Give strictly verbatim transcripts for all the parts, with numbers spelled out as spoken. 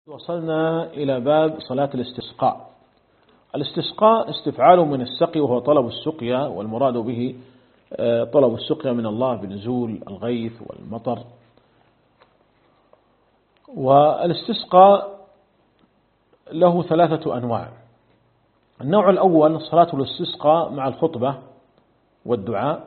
وصلنا إلى باب صلاة الاستسقاء. الاستسقاء استفعال من السقي، وهو طلب السقيا، والمراد به طلب السقيا من الله بنزول الغيث والمطر. والاستسقاء له ثلاثة أنواع. النوع الأول صلاة الاستسقاء مع الخطبة والدعاء،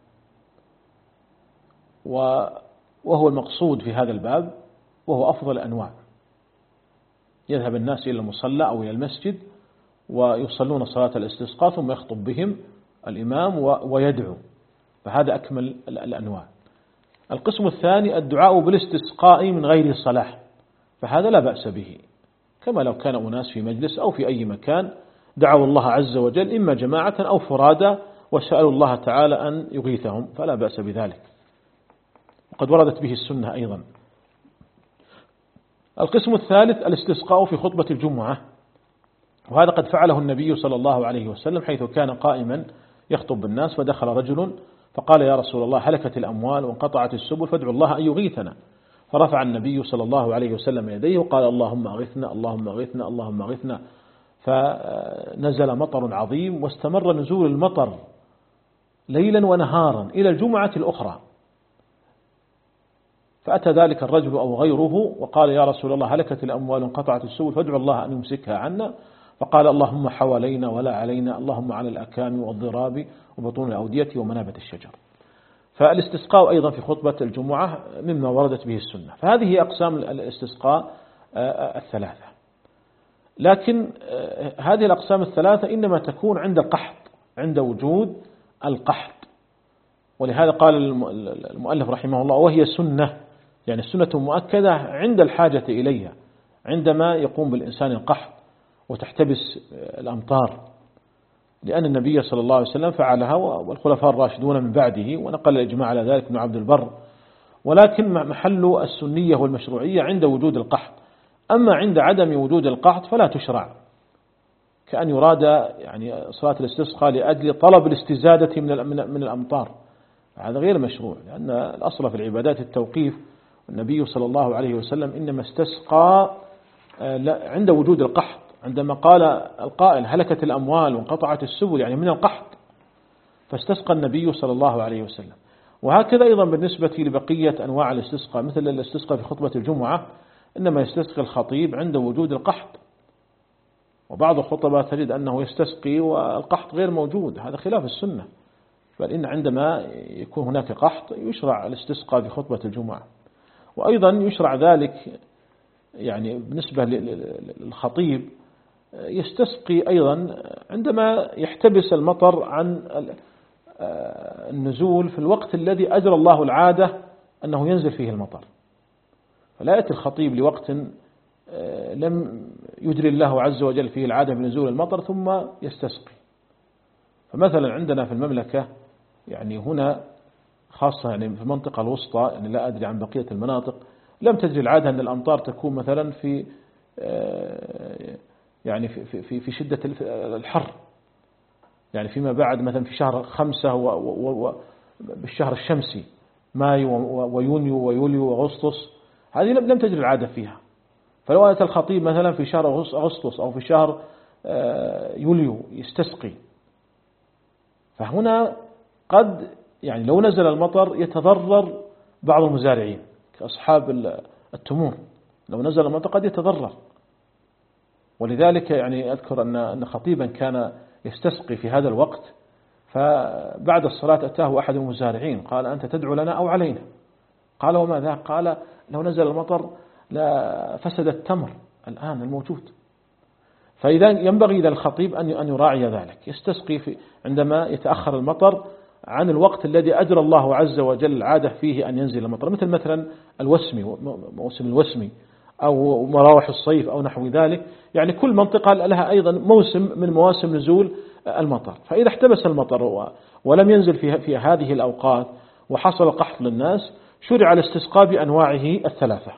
وهو المقصود في هذا الباب، وهو أفضل الأنواع. يذهب الناس إلى المصلى أو إلى المسجد ويصلون صلاة الاستسقاء، ثم يخطب بهم الإمام ويدعو، فهذا أكمل الأنواع. القسم الثاني الدعاء بالاستسقاء من غير الصلاة، فهذا لا بأس به، كما لو كان أناس في مجلس أو في أي مكان دعوا الله عز وجل إما جماعة أو فرادى وسألوا الله تعالى أن يغيثهم، فلا بأس بذلك، وقد وردت به السنة أيضا. القسم الثالث الاستسقاء في خطبة الجمعة، وهذا قد فعله النبي صلى الله عليه وسلم، حيث كان قائما يخطب بالناس، فدخل رجل فقال: يا رسول الله، هلكت الأموال وانقطعت السبل، فادعوا الله أن يغيثنا. فرفع النبي صلى الله عليه وسلم يديه وقال: اللهم أغثنا اللهم أغثنا اللهم أغثنا. فنزل مطر عظيم، واستمر نزول المطر ليلا ونهارا إلى الجمعة الأخرى. فأتى ذلك الرجل أو غيره وقال: يا رسول الله، هلكت الأموال وانقطعت السبل، فادعوا الله أن يمسكها عنا. فقال: اللهم حوالينا ولا علينا، اللهم على الأكام والضراب وبطون الأودية ومنابت الشجر. فالاستسقاء أيضا في خطبة الجمعة مما وردت به السنة. فهذه أقسام الاستسقاء الثلاثة. لكن هذه الأقسام الثلاثة إنما تكون عند القحط، عند وجود القحط. ولهذا قال المؤلف رحمه الله: وهي سنة، يعني السنة مؤكدة عند الحاجة إليها، عندما يقوم بالإنسان القحط وتحتبس الأمطار، لأن النبي صلى الله عليه وسلم فعلها والخلفاء الراشدون من بعده، ونقل الإجماع على ذلك ابن عبد البر. ولكن محل السنية والمشروعية عند وجود القحط. أما عند عدم وجود القحط فلا تشرع، كأن يراد يعني صلاة الاستسقاء لأجل طلب الاستزادة من من الأمطار، هذا غير مشروع، لأن الأصل في العبادات التوقيف. النبي صلى الله عليه وسلم إنما استسقى عند وجود القحط، عندما قال القائل: هلكت الأموال وانقطعت السبل، يعني من القحط، فاستسقى النبي صلى الله عليه وسلم. وهكذا أيضا بالنسبة لبقية أنواع الاستسقاء، مثل الاستسقاء في خطبة الجمعة، إنما يستسقي الخطيب عند وجود القحط. وبعض الخطباء تجد أنه يستسقي والقحط غير موجود، هذا خلاف السنة، بل إن عندما يكون هناك قحط يشرع الاستسقاء في خطبة الجمعة. وأيضا يشرع ذلك يعني بالنسبة للخطيب، يستسقي أيضا عندما يحتبس المطر عن النزول في الوقت الذي أجرى الله العادة أنه ينزل فيه المطر. فلا يأتي الخطيب لوقت لم يجري الله عز وجل فيه العادة بنزول المطر ثم يستسقي. فمثلا عندنا في المملكة، يعني هنا خاصة يعني في المنطقة الوسطى، يعني لا أدري عن بقية المناطق، لم تجري العادة أن الأمطار تكون مثلا في يعني في في في شدة الحر، يعني فيما بعد مثلا في شهر خمسة وبالشهر الشمسي مايو ويونيو ويوليو وأغسطس، هذه لم تجري العادة فيها. فلو أتى الخطيب مثلا في شهر أغسطس أو في شهر يوليو يستسقي، فهنا قد يعني لو نزل المطر يتضرر بعض المزارعين كأصحاب التمور، لو نزل المطر قد يتضرر. ولذلك يعني أذكر أن خطيبا كان يستسقي في هذا الوقت، فبعد الصلاة أتاه أحد المزارعين قال: أنت تدعو لنا أو علينا؟ قال: وما ذا؟ قال: لو نزل المطر لا فسد التمر الآن الموجود. فإذا ينبغي للخطيب أن يراعي ذلك، يستسقي في عندما يتأخر المطر عن الوقت الذي أجرى الله عز وجل العادة فيه أن ينزل المطر، مثل مثلا الوسمي، موسم الوسمي، أو مراوح الصيف أو نحو ذلك. يعني كل منطقة لها أيضا موسم من مواسم نزول المطر. فإذا احتبس المطر ولم ينزل في في هذه الأوقات وحصل قحط للناس، شرع الاستسقاء بأنواعه الثلاثة.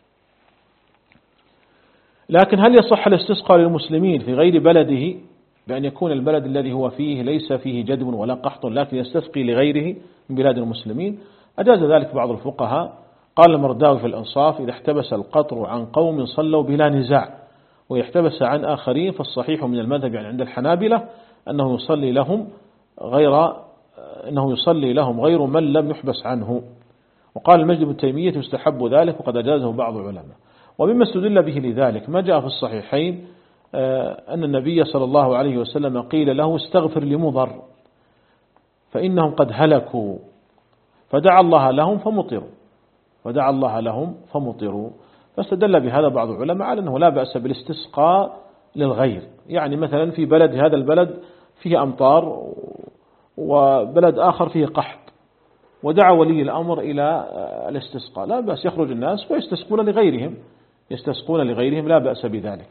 لكن هل يصح الاستسقاء للمسلمين في غير بلده، بأن يكون البلد الذي هو فيه ليس فيه جدب ولا قحط، لكن يستسقي لغيره من بلاد المسلمين؟ أجاز ذلك بعض الفقهاء، قال المرداوي في الإنصاف: إذا احتبس القطر عن قوم صلوا بلا نزاع ويحتبس عن آخرين فالصحيح من المذهب يعني عند الحنابلة أنه يصلي لهم غير أنه يصلي لهم غير من لم يحبس عنه. وقال المجد بن تيمية: يستحب ذلك وقد أجازه بعض العلماء. ومما استدل به لذلك ما جاء في الصحيحين أن النبي صلى الله عليه وسلم قيل له: استغفر لمضر فإنهم قد هلكوا، فدعا الله لهم فمطروا فدعا الله لهم فمطروا فاستدل بهذا بعض العلماء على أنه لا بأس بالاستسقاء للغير. يعني مثلا في بلد هذا البلد فيه أمطار وبلد آخر فيه قحط، ودعا ولي الأمر إلى الاستسقاء، لا بأس يخرج الناس ويستسقون لغيرهم يستسقون لغيرهم لا بأس بذلك.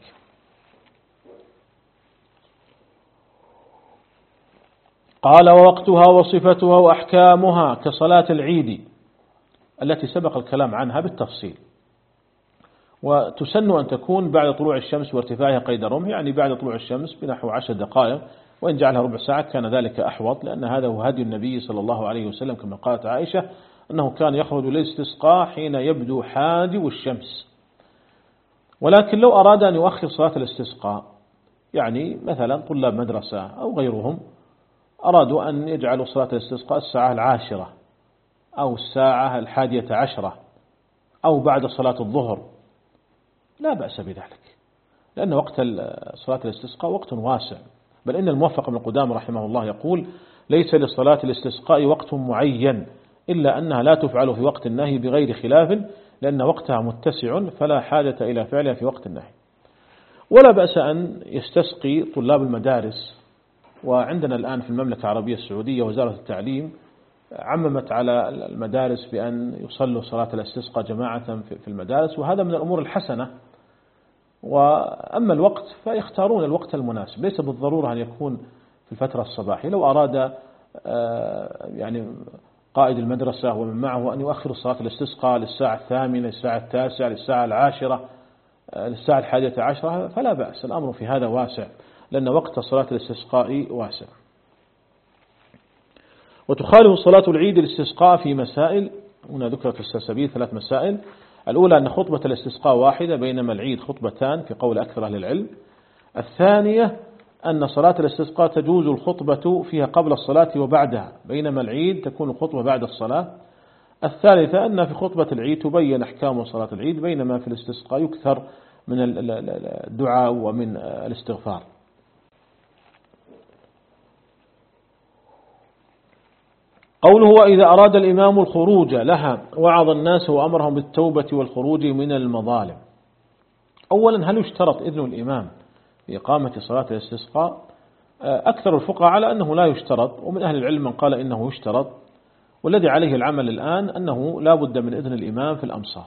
قال: ووقتها وصفتها وأحكامها كصلاة العيد التي سبق الكلام عنها بالتفصيل. وتسن أن تكون بعد طلوع الشمس وارتفاعها قيد رمح، يعني بعد طلوع الشمس بنحو عشر دقائق، وإن جعلها ربع ساعة كان ذلك أحوط، لأن هذا هو هدي النبي صلى الله عليه وسلم كما قالت عائشة أنه كان يخرج للاستسقاء حين يبدو حاجب الشمس. ولكن لو أراد أن يؤخر صلاة الاستسقاء، يعني مثلا طلاب مدرسة أو غيرهم أرادوا أن يجعلوا صلاة الاستسقاء الساعة العاشرة أو الساعة الحادية عشرة أو بعد صلاة الظهر، لا بأس بذلك، لأن وقت صلاة الاستسقاء وقت واسع. بل إن الموفق بن قدامة رحمه الله يقول: ليس لصلاة الاستسقاء وقت معين إلا أنها لا تفعل في وقت النهي بغير خلاف، لأن وقتها متسع فلا حاجة إلى فعلها في وقت النهي. ولا بأس أن يستسقي طلاب المدارس. وعندنا الآن في المملكة العربية السعودية وزارة التعليم عممت على المدارس بأن يصلوا صلاة الاستسقاء جماعة في المدارس، وهذا من الأمور الحسنة. وأما الوقت فيختارون الوقت المناسب، ليس بالضرورة أن يكون في الفترة الصباحية. لو أراد يعني قائد المدرسة ومن معه أن يؤخر صلاة الاستسقاء للساعة الثامنة، للساعة التاسعة، للساعة العاشرة، للساعة الحادية عشرة، فلا بأس، الأمر في هذا واسع، لأن وقت صلاة الاستسقاء واسع. وتخالف صلاة العيد الاستسقاء في مسائل، هنا ذكرت السلسبيل ثلاث مسائل. الأولى أن خطبة الاستسقاء واحدة بينما العيد خطبتان في قول أكثر أهل العلم. الثانية أن صلاة الاستسقاء تجوز الخطبة فيها قبل الصلاة وبعدها، بينما العيد تكون الخطبة بعد الصلاة. الثالثة أن في خطبة العيد تبين أحكام صلاة العيد، بينما في الاستسقاء يكثر من الدعاء ومن الاستغفار. قوله: وإذا أراد الإمام الخروج لها وعظ الناس وأمرهم بالتوبة والخروج من المظالم. أولا، هل يشترط إذن الإمام لإقامة صلاة الاستسقاء؟ أكثر الفقهاء على أنه لا يشترط، ومن أهل العلم من قال إنه يشترط، والذي عليه العمل الآن أنه لا بد من إذن الإمام في الأمصار.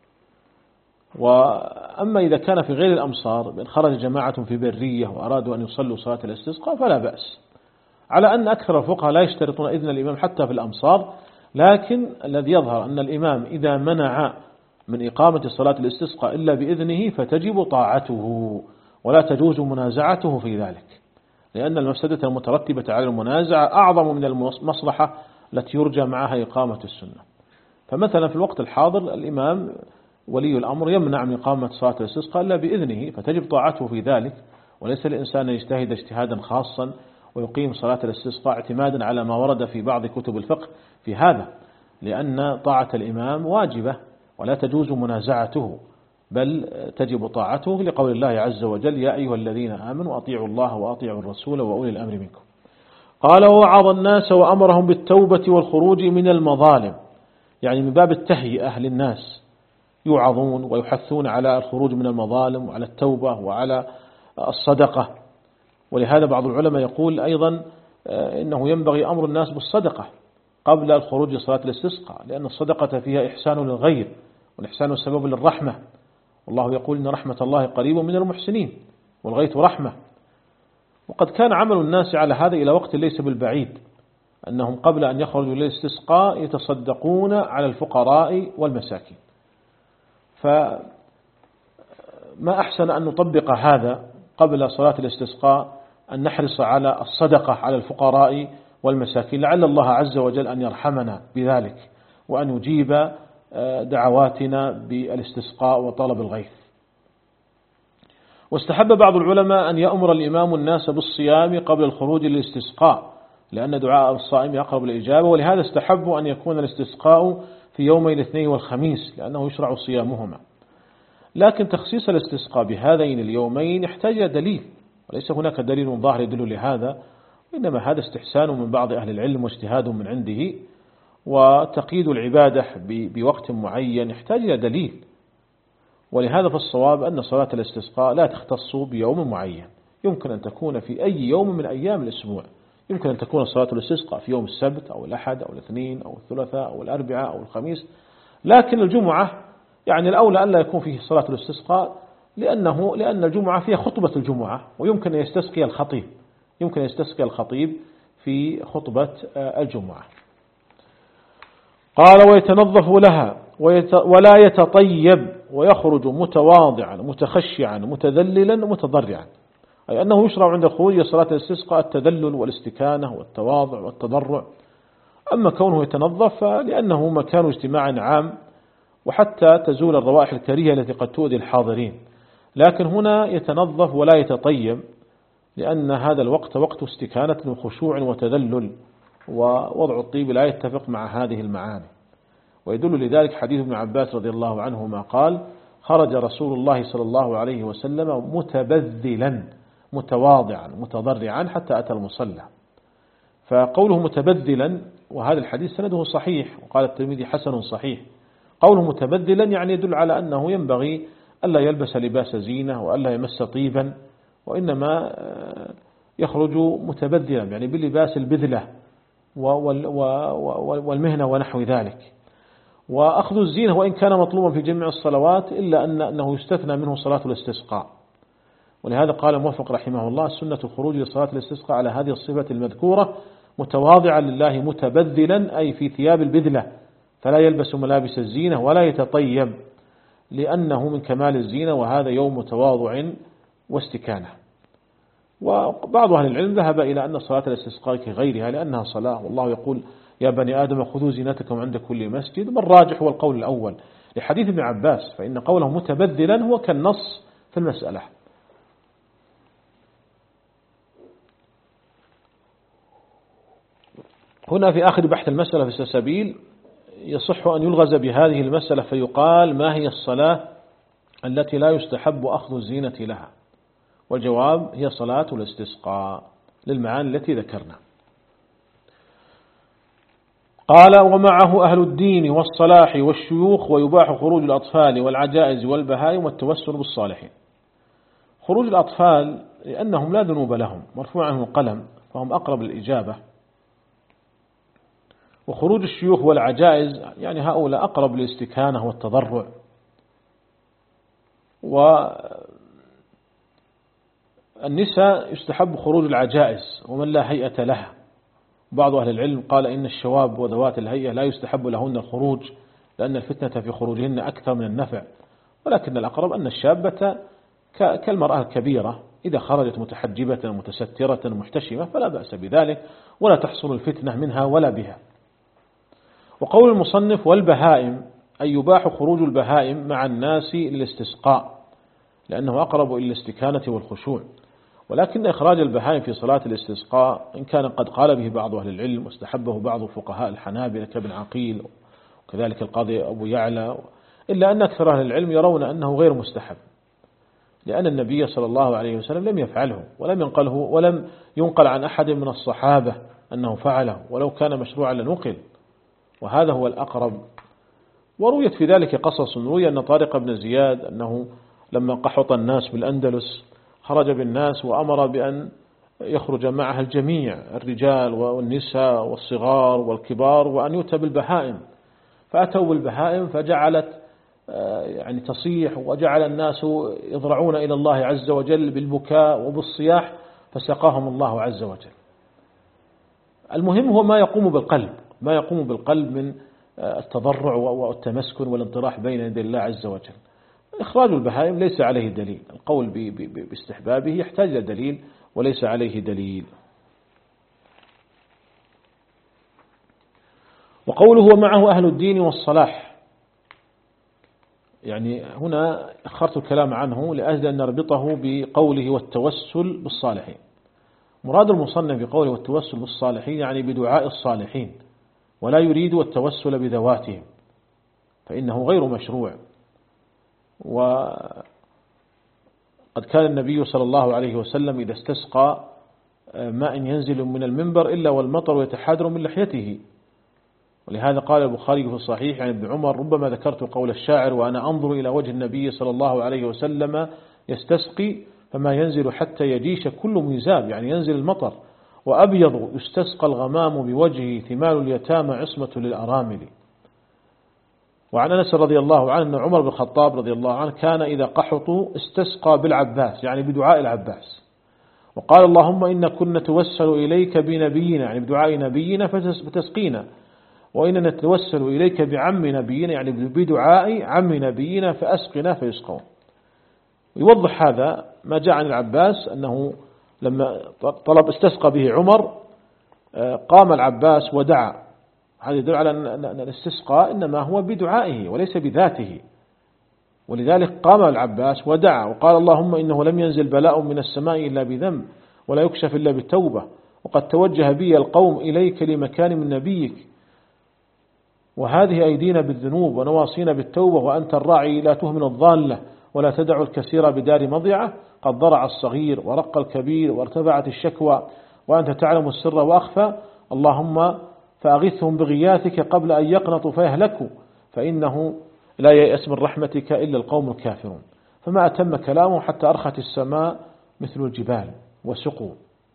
وأما إذا كان في غير الأمصار بأن خرج جماعة في برية وأرادوا أن يصلوا صلاة الاستسقاء فلا بأس، على أن أكثر الفقهاء لا يشترطون إذن الإمام حتى في الأمصار. لكن الذي يظهر أن الإمام إذا منع من إقامة صلاة الاستسقاء إلا بإذنه فتجب طاعته ولا تجوز منازعته في ذلك، لأن المفسدة المترتبة على المنازعة أعظم من المصلحة التي يرجى معها إقامة السنة. فمثلا في الوقت الحاضر الإمام ولي الأمر يمنع من إقامة صلاة الاستسقاء إلا بإذنه فتجب طاعته في ذلك، وليس الإنسان يجتهد اجتهادا خاصا ويقيم صلاة الاستسقاء اعتمادا على ما ورد في بعض كتب الفقه في هذا، لأن طاعة الإمام واجبة ولا تجوز منازعته، بل تجب طاعته لقول الله عز وجل: يا أيها الذين آمنوا أطيعوا الله وأطيعوا الرسول وأولي الأمر منكم. قال: ووعظ الناس وأمرهم بالتوبة والخروج من المظالم، يعني من باب التهيئة للناس، يوعظون ويحثون على الخروج من المظالم وعلى التوبة وعلى الصدقة. ولهذا بعض العلماء يقول أيضا إنه ينبغي أمر الناس بالصدقة قبل الخروج لصلاة الاستسقاء، لأن الصدقة فيها إحسان للغير، والإحسان سبب للرحمة، والله يقول إن رحمة الله قريب من المحسنين والغيث رحمة. وقد كان عمل الناس على هذا إلى وقت ليس بالبعيد، أنهم قبل أن يخرجوا للاستسقاء يتصدقون على الفقراء والمساكين. فما أحسن أن نطبق هذا قبل صلاة الاستسقاء، أن نحرص على الصدقة على الفقراء والمساكين، لعل الله عز وجل أن يرحمنا بذلك وأن يجيب دعواتنا بالاستسقاء وطلب الغيث. واستحب بعض العلماء أن يأمر الإمام الناس بالصيام قبل الخروج للاستسقاء، لأن دعاء الصائم أقرب للإجابة، ولهذا استحبوا أن يكون الاستسقاء في يومي الاثنين والخميس لأنه يشرع صيامهما. لكن تخصيص الاستسقاء بهذين اليومين يحتاج إلى دليل، وليس هناك دليل ظاهر يدل لهذا، إنما هذا استحسان من بعض أهل العلم واجتهاد من عنده، وتقييد العبادة بوقت معين يحتاج إلى دليل. ولهذا فالصواب أن صلاة الاستسقاء لا تختص بيوم معين، يمكن أن تكون في أي يوم من أيام الأسبوع، يمكن أن تكون صلاة الاستسقاء في يوم السبت أو الأحد أو الاثنين أو الثلاثاء أو الأربعاء أو الخميس، لكن الجمعة يعني الأولى أن لا يكون فيه صلاة الاستسقاء، لأنه لأن الجمعة فيها خطبة الجمعة، ويمكن أن يستسقي الخطيب يمكن أن يستسقي الخطيب في خطبة الجمعة. قال: ويتنظف لها ولا يتطيب ويخرج متواضعا متخشعا متذللا متضرعا، أي أنه يشرع عند الخروج لصلاة الاستسقاء التذلل والاستكانة والتواضع والتضرع. أما كونه يتنظف فلأنه مكان اجتماع عام، وحتى تزول الروائح الكريهة التي قد تؤذي الحاضرين، لكن هنا يتنظف ولا يتطيب لأن هذا الوقت وقت استكانة وخشوع وتذلل، ووضع الطيب لا يتفق مع هذه المعاني. ويدل لذلك حديث ابن عباس رضي الله عنهما قال: خرج رسول الله صلى الله عليه وسلم متبذلا متواضعا متضرعا حتى أتى المصلى. فقوله متبذلا، وهذا الحديث سنده صحيح، وقال الترمذي حسن صحيح، قوله متبذلا يعني يدل على أنه ينبغي ألا يلبس لباس زينة وألا يمس طيبا، وإنما يخرج متبذلا يعني باللباس البذلة والمهنة ونحو ذلك. وأخذ الزينة وإن كان مطلوبا في جميع الصلوات إلا أن أنه يستثنى منه صلاة الاستسقاء، ولهذا قال موفق رحمه الله: السنة خروج لصلاة الاستسقاء على هذه الصفة المذكورة متواضعا لله متبذلا، أي في ثياب البذلة، فلا يلبس ملابس الزينة ولا يتطيب لأنه من كمال الزينة، وهذا يوم تواضع واستكانة. وبعض أهل العلم ذهب إلى أن صلاة الاستسقاء كغيرها لأنها صلاة، والله يقول: يا بني آدم خذوا زينتكم عند كل مسجد. والراجح هو القول الأول لحديث ابن عباس، فإن قوله متبذلا هو كالنص في المسألة. هنا في آخر بحث المسألة في السلسبيل يصح أن يلغز بهذه المسألة فيقال: ما هي الصلاة التي لا يستحب أخذ الزينة لها؟ والجواب: هي صلاة الاستسقاء للمعاني التي ذكرنا. قال: ومعه أهل الدين والصلاح والشيوخ، ويباح خروج الأطفال والعجائز والبهائم والتوسل بالصالحين. خروج الأطفال لأنهم لا ذنوب لهم، مرفوع عنهم القلم، فهم أقرب للإجابة. وخروج الشيوخ والعجائز يعني هؤلاء أقرب للاستكانة والتضرع. والنساء يستحب خروج العجائز ومن لا هيئة لها. بعض أهل العلم قال إن الشواب وذوات الهيئة لا يستحب لهن الخروج لأن الفتنة في خروجهن أكثر من النفع، ولكن الأقرب أن الشابة كالمرأة الكبيرة إذا خرجت متحجبة متسترة محتشمة فلا بأس بذلك، ولا تحصل الفتنة منها ولا بها. وقول المصنف: والبهائم، أي يباح خروج البهائم مع الناس للاستسقاء لأنه أقرب إلى الاستكانة والخشوع. ولكن إخراج البهائم في صلاة الاستسقاء إن كان قد قال به بعض أهل العلم واستحبه بعض فقهاء الحنابلة كابن عقيل وكذلك القاضي أبو يعلى، إلا أن أكثر أهل العلم يرون أنه غير مستحب، لأن النبي صلى الله عليه وسلم لم يفعله ولم ينقله ولم ينقل عن أحد من الصحابة أنه فعله، ولو كان مشروعا لنقل، وهذا هو الأقرب. ورويت في ذلك قصص، روي أن طارق بن زياد أنه لما قحط الناس بالأندلس خرج بالناس وأمر بأن يخرج معها الجميع، الرجال والنساء والصغار والكبار، وأن يؤتى بالبهائم، فأتوا بالبهائم فجعلت يعني تصيح، وجعل الناس يضرعون إلى الله عز وجل بالبكاء وبالصياح، فسقاهم الله عز وجل. المهم هو ما يقوم بالقلب، ما يقوم بالقلب من التضرع والتمسكن والانطراح بين يدي الله عز وجل. إخراج البهائم ليس عليه دليل، القول باستحبابه يحتاج إلى دليل وليس عليه دليل. وقوله: ومعه أهل الدين والصلاح، يعني هنا أخرت الكلام عنه لأجل أن نربطه بقوله والتوسل بالصالحين. مراد المصنف بقوله والتوسل بالصالحين يعني بدعاء الصالحين، ولا يريد التوسل بذواتهم فإنه غير مشروع. وقد كان النبي صلى الله عليه وسلم إذا استسقى ماء ينزل من المنبر إلا والمطر يتحادر من لحيته، ولهذا قال البخاري في الصحيح عن ابن عمر ربما ذكرت قول الشاعر وأنا أنظر إلى وجه النبي صلى الله عليه وسلم يستسقي فما ينزل حتى يجيش كل ميزاب، يعني ينزل المطر، وأبيض يستسقى الغمام بوجهه ثمال اليتامى عصمة للأرامل. وعن أنس رضي الله عنه أن عمر بن الخطاب رضي الله عنه كان إذا قحطوا استسقى بالعباس، يعني بدعاء العباس، وقال اللهم إن كنا نتوسل إليك بنبينا، يعني بدعاء نبينا فتسقينا، وإن نتوسل إليك بعم نبينا، يعني بدعاء عم نبينا فأسقنا فيسقون. يوضح هذا ما جاء عن العباس أنه لما طلب استسقى به عمر قام العباس ودعا. هذا يدل على أن الاستسقاء إنما هو بدعائه وليس بذاته، ولذلك قام العباس ودعا وقال اللهم إنه لم ينزل بلاء من السماء إلا بذنب ولا يكشف إلا بالتوبة، وقد توجه بي القوم إليك لمكان من نبيك، وهذه أيدينا بالذنوب ونواصينا بالتوبة، وأنت الراعي لا تهمل الضالة ولا تدع الكثير بدار مضيعة، قد ضرع الصغير ورق الكبير وارتفعت الشكوى وأنت تعلم السر وأخفى، اللهم فأغثهم بغياثك قبل أن يقنطوا فيهلكوا، فإنه لا ييأس من رحمتك إلا القوم الكافرون. فما أتم كلامه حتى أرخت السماء مثل الجبال وسقوا.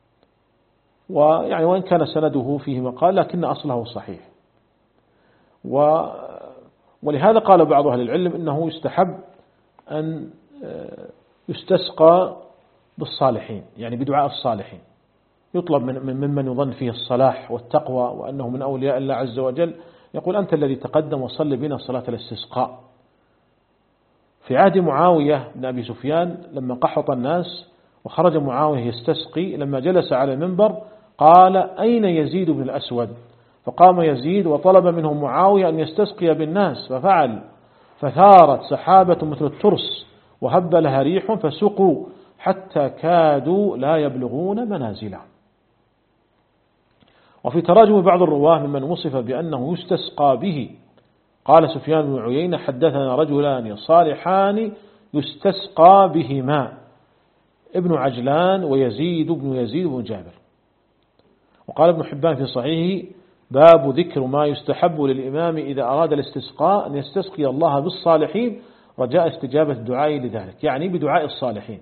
ويعني وإن كان سنده فيه مقال لكن أصله صحيح. و ولهذا قال بعض أهل العلم إنه يستحب أن يستسقى بالصالحين، يعني بدعاء الصالحين، يطلب من ممن يظن فيه الصلاح والتقوى وأنه من أولياء الله عز وجل، يقول أنت الذي تقدم وصل بنا صلاة الاستسقاء. في عهد معاوية بن أبي سفيان لما قحط الناس وخرج معاوية يستسقي، لما جلس على المنبر قال أين يزيد بن الأسود؟ فقام يزيد وطلب منه معاوية أن يستسقي بالناس، ففعل، فثارت سحابة مثل الترس وهب لها ريح فسقوا حتى كادوا لا يبلغون منازلهم. وفي تراجم بعض الرواه ممن وصف بأنه يستسقى به قال سفيان بن عيينة حدثنا رجلان صالحان يستسقى بهما، ابن عجلان ويزيد بن يزيد بن جابر. وقال ابن حبان في صحيحه باب ذكر ما يستحب للإمام إذا أراد الاستسقاء أن يستسقي الله بالصالحين رجاء استجابة الدعاء لذلك، يعني بدعاء الصالحين.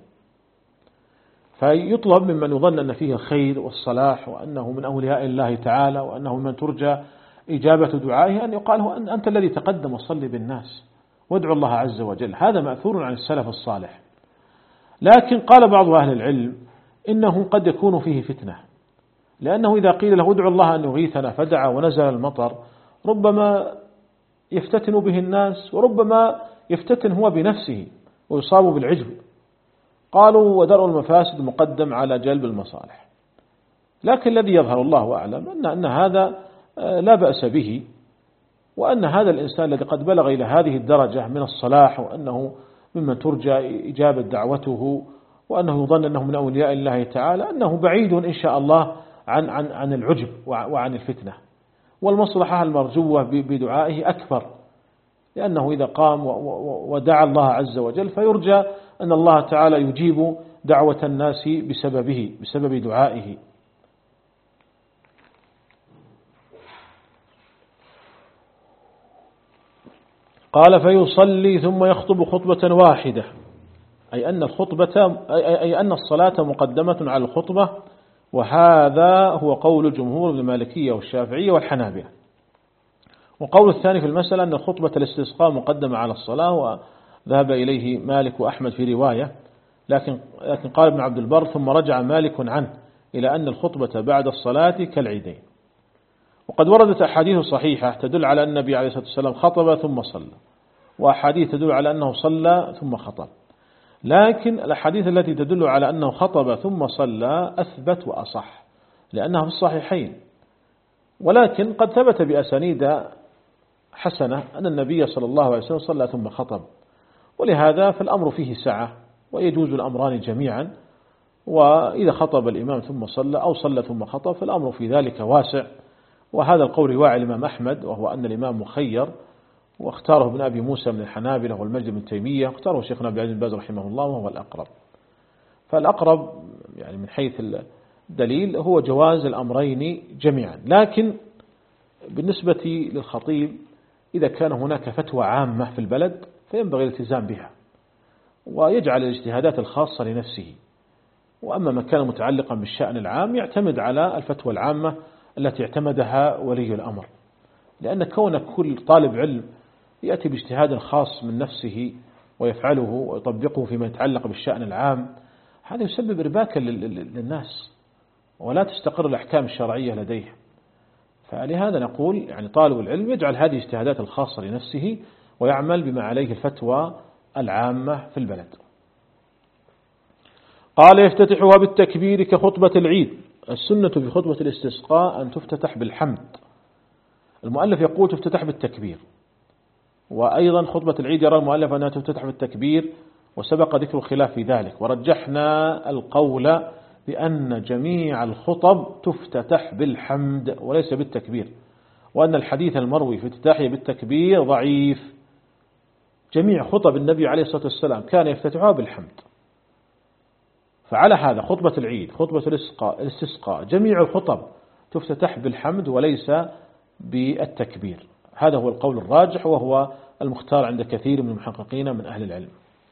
فيطلب ممن يظن أن فيه الخير والصلاح وأنه من أولياء الله تعالى وأنه من ترجى إجابة دعائه أن يقال له أن أنت الذي تقدم وصلي بالناس وادعو الله عز وجل. هذا مأثور عن السلف الصالح. لكن قال بعض أهل العلم إنه قد يكون فيه فتنة، لأنه إذا قيل له ادعو الله أن يغيثنا فدعا ونزل المطر ربما يفتتن به الناس وربما يفتتن هو بنفسه ويصاب بالعجب. قالوا ودرء المفاسد مقدم على جلب المصالح. لكن الذي يظهر الله أعلم أن, أن هذا لا بأس به، وأن هذا الإنسان الذي قد بلغ إلى هذه الدرجة من الصلاح وأنه ممن ترجى إجابة دعوته وأنه يظن أنه من أولياء الله تعالى أنه بعيد إن شاء الله عن, عن, عن العجب وعن الفتنة، والمصلحة المرجوة بدعائه أكبر، لأنه إذا قام ودعا الله عز وجل فيرجى أن الله تعالى يجيب دعوة الناس بسببه بسبب دعائه. قال فيصلي ثم يخطب خطبة واحدة، أي أن الخطبة أي أن الصلاة مقدمة على الخطبة، وهذا هو قول الجمهور من المالكية والشافعية والحنابلة. وقول الثاني في المسألة أن خطبة الاستسقاء مقدمة على الصلاة، وذهب إليه مالك وأحمد في رواية، لكن لكن قال ابن عبد البر ثم رجع مالك عنه إلى أن الخطبة بعد الصلاة كالعيدين. وقد وردت أحاديث صحيحة تدل على أن النبي عليه الصلاة والسلام خطب ثم صلى، وأحاديث تدل على أنه صلى ثم خطب، لكن الأحاديث التي تدل على أنه خطب ثم صلى أثبت وأصح لأنها في الصحيحين. ولكن قد ثبت بأسانيد حسنة أن النبي صلى الله عليه وسلم صلى ثم خطب، ولهذا فالأمر فيه سعة ويجوز الأمران جميعا، وإذا خطب الإمام ثم صلى أو صلى ثم خطب فالأمر في ذلك واسع. وهذا القول رواية الإمام أحمد، وهو أن الإمام مخير، واختاره ابن أبي موسى من الحنابلة والمجد بن تيمية، واختاره شيخنا عبد العزيز بن باز رحمه الله، وهو الأقرب. فالأقرب يعني من حيث الدليل هو جواز الأمرين جميعا. لكن بالنسبة للخطيب إذا كان هناك فتوى عامة في البلد فينبغي الالتزام بها ويجعل الاجتهادات الخاصة لنفسه، وأما ما كان متعلقا بالشأن العام يعتمد على الفتوى العامة التي اعتمدها ولي الأمر. لأن كون كل طالب علم يأتي باجتهاد خاص من نفسه ويفعله ويطبقه فيما يتعلق بالشأن العام، هذا يسبب إرباكا للناس ولا تستقر الأحكام الشرعية لديه. فلهذا نقول يعني طالب العلم يجعل هذه الاجتهادات الخاصة لنفسه ويعمل بما عليه الفتوى العامة في البلد. قال يفتتحها بالتكبير كخطبة العيد. السنة في خطبة الاستسقاء أن تفتتح بالحمد. المؤلف يقول تفتتح بالتكبير، وأيضا خطبة العيد يرى المؤلف أنها تفتتح بالتكبير، وسبق ذكر الخلاف في ذلك، ورجحنا القول بأن جميع الخطب تفتتح بالحمد وليس بالتكبير، وأن الحديث المروي في افتتاحه بالتكبير ضعيف. جميع خطب النبي عليه الصلاة والسلام كان يفتتحها بالحمد. فعلى هذا خطبة العيد، خطبة الاستسقاء، جميع الخطب تفتتح بالحمد وليس بالتكبير. هذا هو القول الراجح، وهو المختار عند كثير من المحققين من أهل العلم.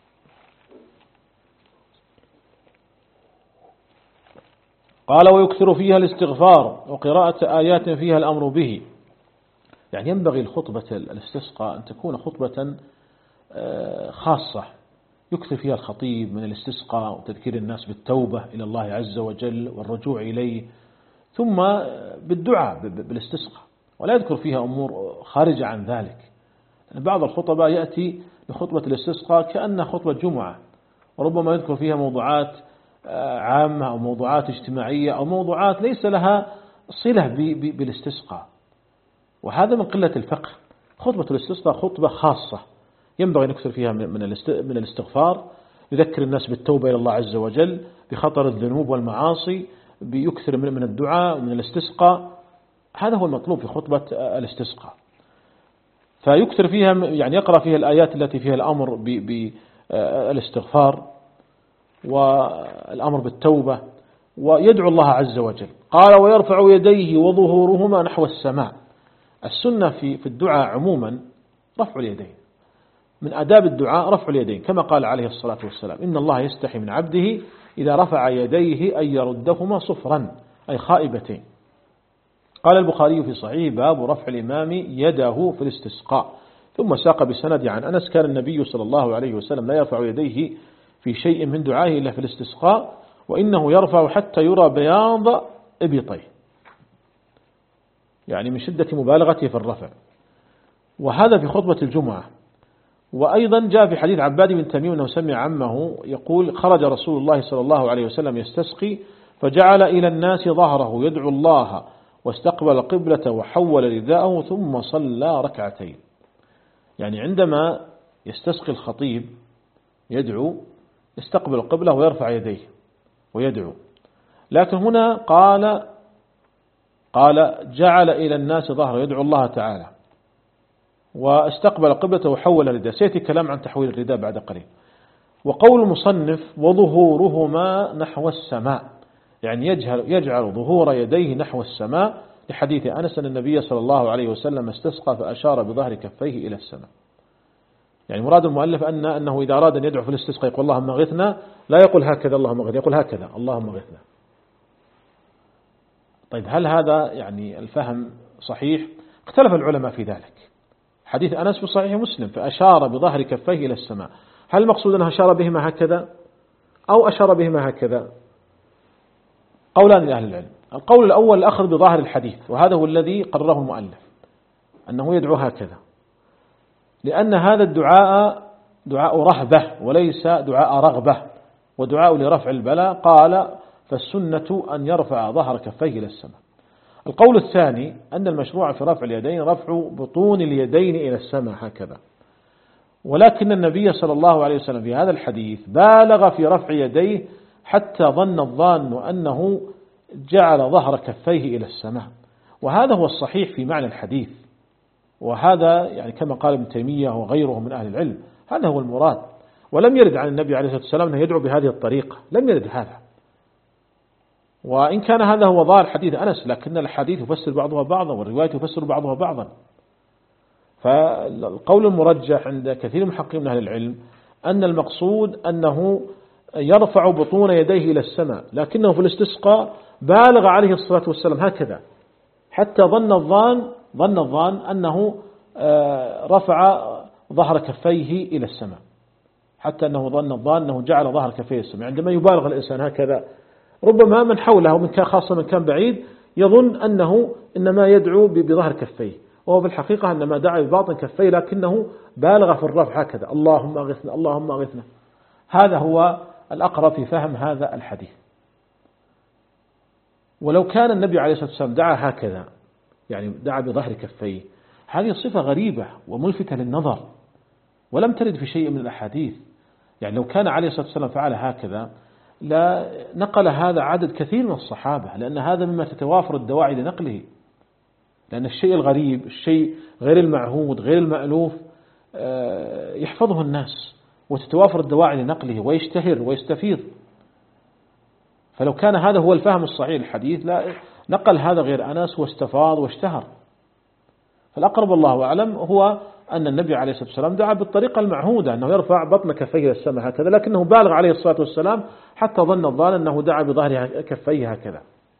قال ويكثر فيها الاستغفار وقراءة آيات فيها الأمر به. يعني ينبغي الخطبة الاستسقاء أن تكون خطبة خاصة يكثر فيها الخطيب من الاستسقاء وتذكير الناس بالتوبة إلى الله عز وجل والرجوع إليه، ثم بالدعاء بالاستسقاء، ولا يذكر فيها أمور خارجة عن ذلك. بعض الخطباء يأتي لخطبة الاستسقاء كأنها خطبة جمعة، وربما يذكر فيها موضوعات عامة أو موضوعات اجتماعية أو موضوعات ليس لها صلة بالاستسقاء، وهذا من قلة الفقه. خطبة الاستسقاء خطبة خاصة ينبغي أن نكثر فيها من الاستغفار، يذكر الناس بالتوبة إلى الله عز وجل، بخطر الذنوب والمعاصي، بيكثر من الدعاء ومن الاستسقاء. هذا هو المطلوب في خطبة الاستسقاء. فيكثر فيها يعني يقرأ فيها الآيات التي فيها الأمر بالاستغفار والأمر بالتوبة، ويدعو الله عز وجل. قال ويرفع يديه وظهورهما نحو السماء. السنة في في الدعاء عموما رفع اليدين، من آداب الدعاء رفع اليدين، كما قال عليه الصلاة والسلام إن الله يستحي من عبده إذا رفع يديه أن يردهما صفرا أي خائبتين. قال البخاري في صحيح باب رفع الإمام يده في الاستسقاء، ثم ساق بسند عن أنس كان النبي صلى الله عليه وسلم لا يرفع يديه في شيء من دعائه إلا في الاستسقاء، وإنه يرفع حتى يرى بياض إبطيه، يعني من شدة مبالغته في الرفع. وهذا في خطبة الجمعة. وأيضا جاء في حديث عباد بن تميم أنه سمع عمه يقول خرج رسول الله صلى الله عليه وسلم يستسقي فجعل إلى الناس ظهره يدعو الله واستقبل قبلة وحول رداءه ثم صلى ركعتين. يعني عندما يستسقي الخطيب يدعو يستقبل القبلة ويرفع يديه ويدعو، لكن هنا قال قال جعل إلى الناس ظهره يدعو الله تعالى واستقبل قبلته وحول الرداء. سيأتي كلام عن تحويل الرداء بعد قليل. وقول المصنف وظهورهما نحو السماء، يعني يجعل, يجعل ظهور يديه نحو السماء، لحديث أنس أن النبي صلى الله عليه وسلم استسقى فأشار بظهر كفيه إلى السماء. يعني مراد المؤلف أن أنه إذا أراد أن يدعو في الاستسقاء يقول اللهم اغثنا، لا يقول هكذا اللهم اغثنا، يقول هكذا اللهم اغثنا. طيب هل هذا يعني الفهم صحيح؟ اختلف العلماء في ذلك. حديث أنس في صحيح مسلم فأشار بظهر كفيه إلى السماء، هل المقصود أنه أشار بهما هكذا أو أشار بهما هكذا؟ قولان لأهل العلم. القول الأول الأخذ بظاهر الحديث، وهذا هو الذي قرره المؤلف أنه يدعو هكذا، لأن هذا الدعاء دعاء رهبة وليس دعاء رغبة، ودعاء لرفع البلاء. قال فالسنة أن يرفع ظهر كفيه إلى السماء. القول الثاني أن المشروع في رفع اليدين رفع بطون اليدين إلى السماء هكذا، ولكن النبي صلى الله عليه وسلم في هذا الحديث بالغ في رفع يديه حتى ظن الظان أنه جعل ظهر كفيه إلى السماء، وهذا هو الصحيح في معنى الحديث، وهذا يعني كما قال ابن تيمية وغيره من أهل العلم هذا هو المراد. ولم يرد عن النبي عليه الصلاة والسلام أنه يدعو بهذه الطريقة، لم يرد هذا، وإن كان هذا هو ظاهر حديث أنس، لكن الحديث يفسر بعضها بعضا والرواية يفسر بعضها بعضا. فالقول المرجح عند كثير من محققين من أهل العلم أن المقصود أنه يرفع بطون يديه إلى السماء، لكنه في الاستسقاء بالغ عليه الصلاة والسلام هكذا حتى ظن الظان ظن الظان أنه رفع ظهر كفيه إلى السماء، حتى أنه ظن الظان أنه جعل ظهر كفيه السماء. عندما يبالغ الإنسان هكذا ربما من حوله من كان خاصة من كان بعيد يظن أنه إنما يدعو بظهر كفيه، وهو في الحقيقة إنما دعا بباطن كفيه، لكنه بالغ في الرفع هكذا اللهم أغثنا اللهم أغثنا. هذا هو الأقرب في فهم هذا الحديث. ولو كان النبي عليه الصلاة والسلام دعا هكذا يعني دعا بظهر كفيه، هذه صفة غريبة وملفتة للنظر ولم ترد في شيء من الأحاديث. يعني لو كان عليه الصلاة والسلام فعل هكذا لا نقل هذا عدد كثير من الصحابة، لأن هذا مما تتوافر الدواعي لنقله، لأن الشيء الغريب الشيء غير المعهود غير المألوف يحفظه الناس وتتوافر الدواعي لنقله ويشتهر ويستفيض. فلو كان هذا هو الفهم الصحيح للحديث لا نقل هذا غير أنس واستفاض واشتهر. فالأقرب الله أعلم هو أن النبي عليه الصلاة والسلام دعا بالطريقة المعهودة أنه يرفع بطن كفيه السماء هكذا، لكنه بالغ عليه الصلاة والسلام حتى ظن الظان أنه دعا بظهر كفيه هكذا.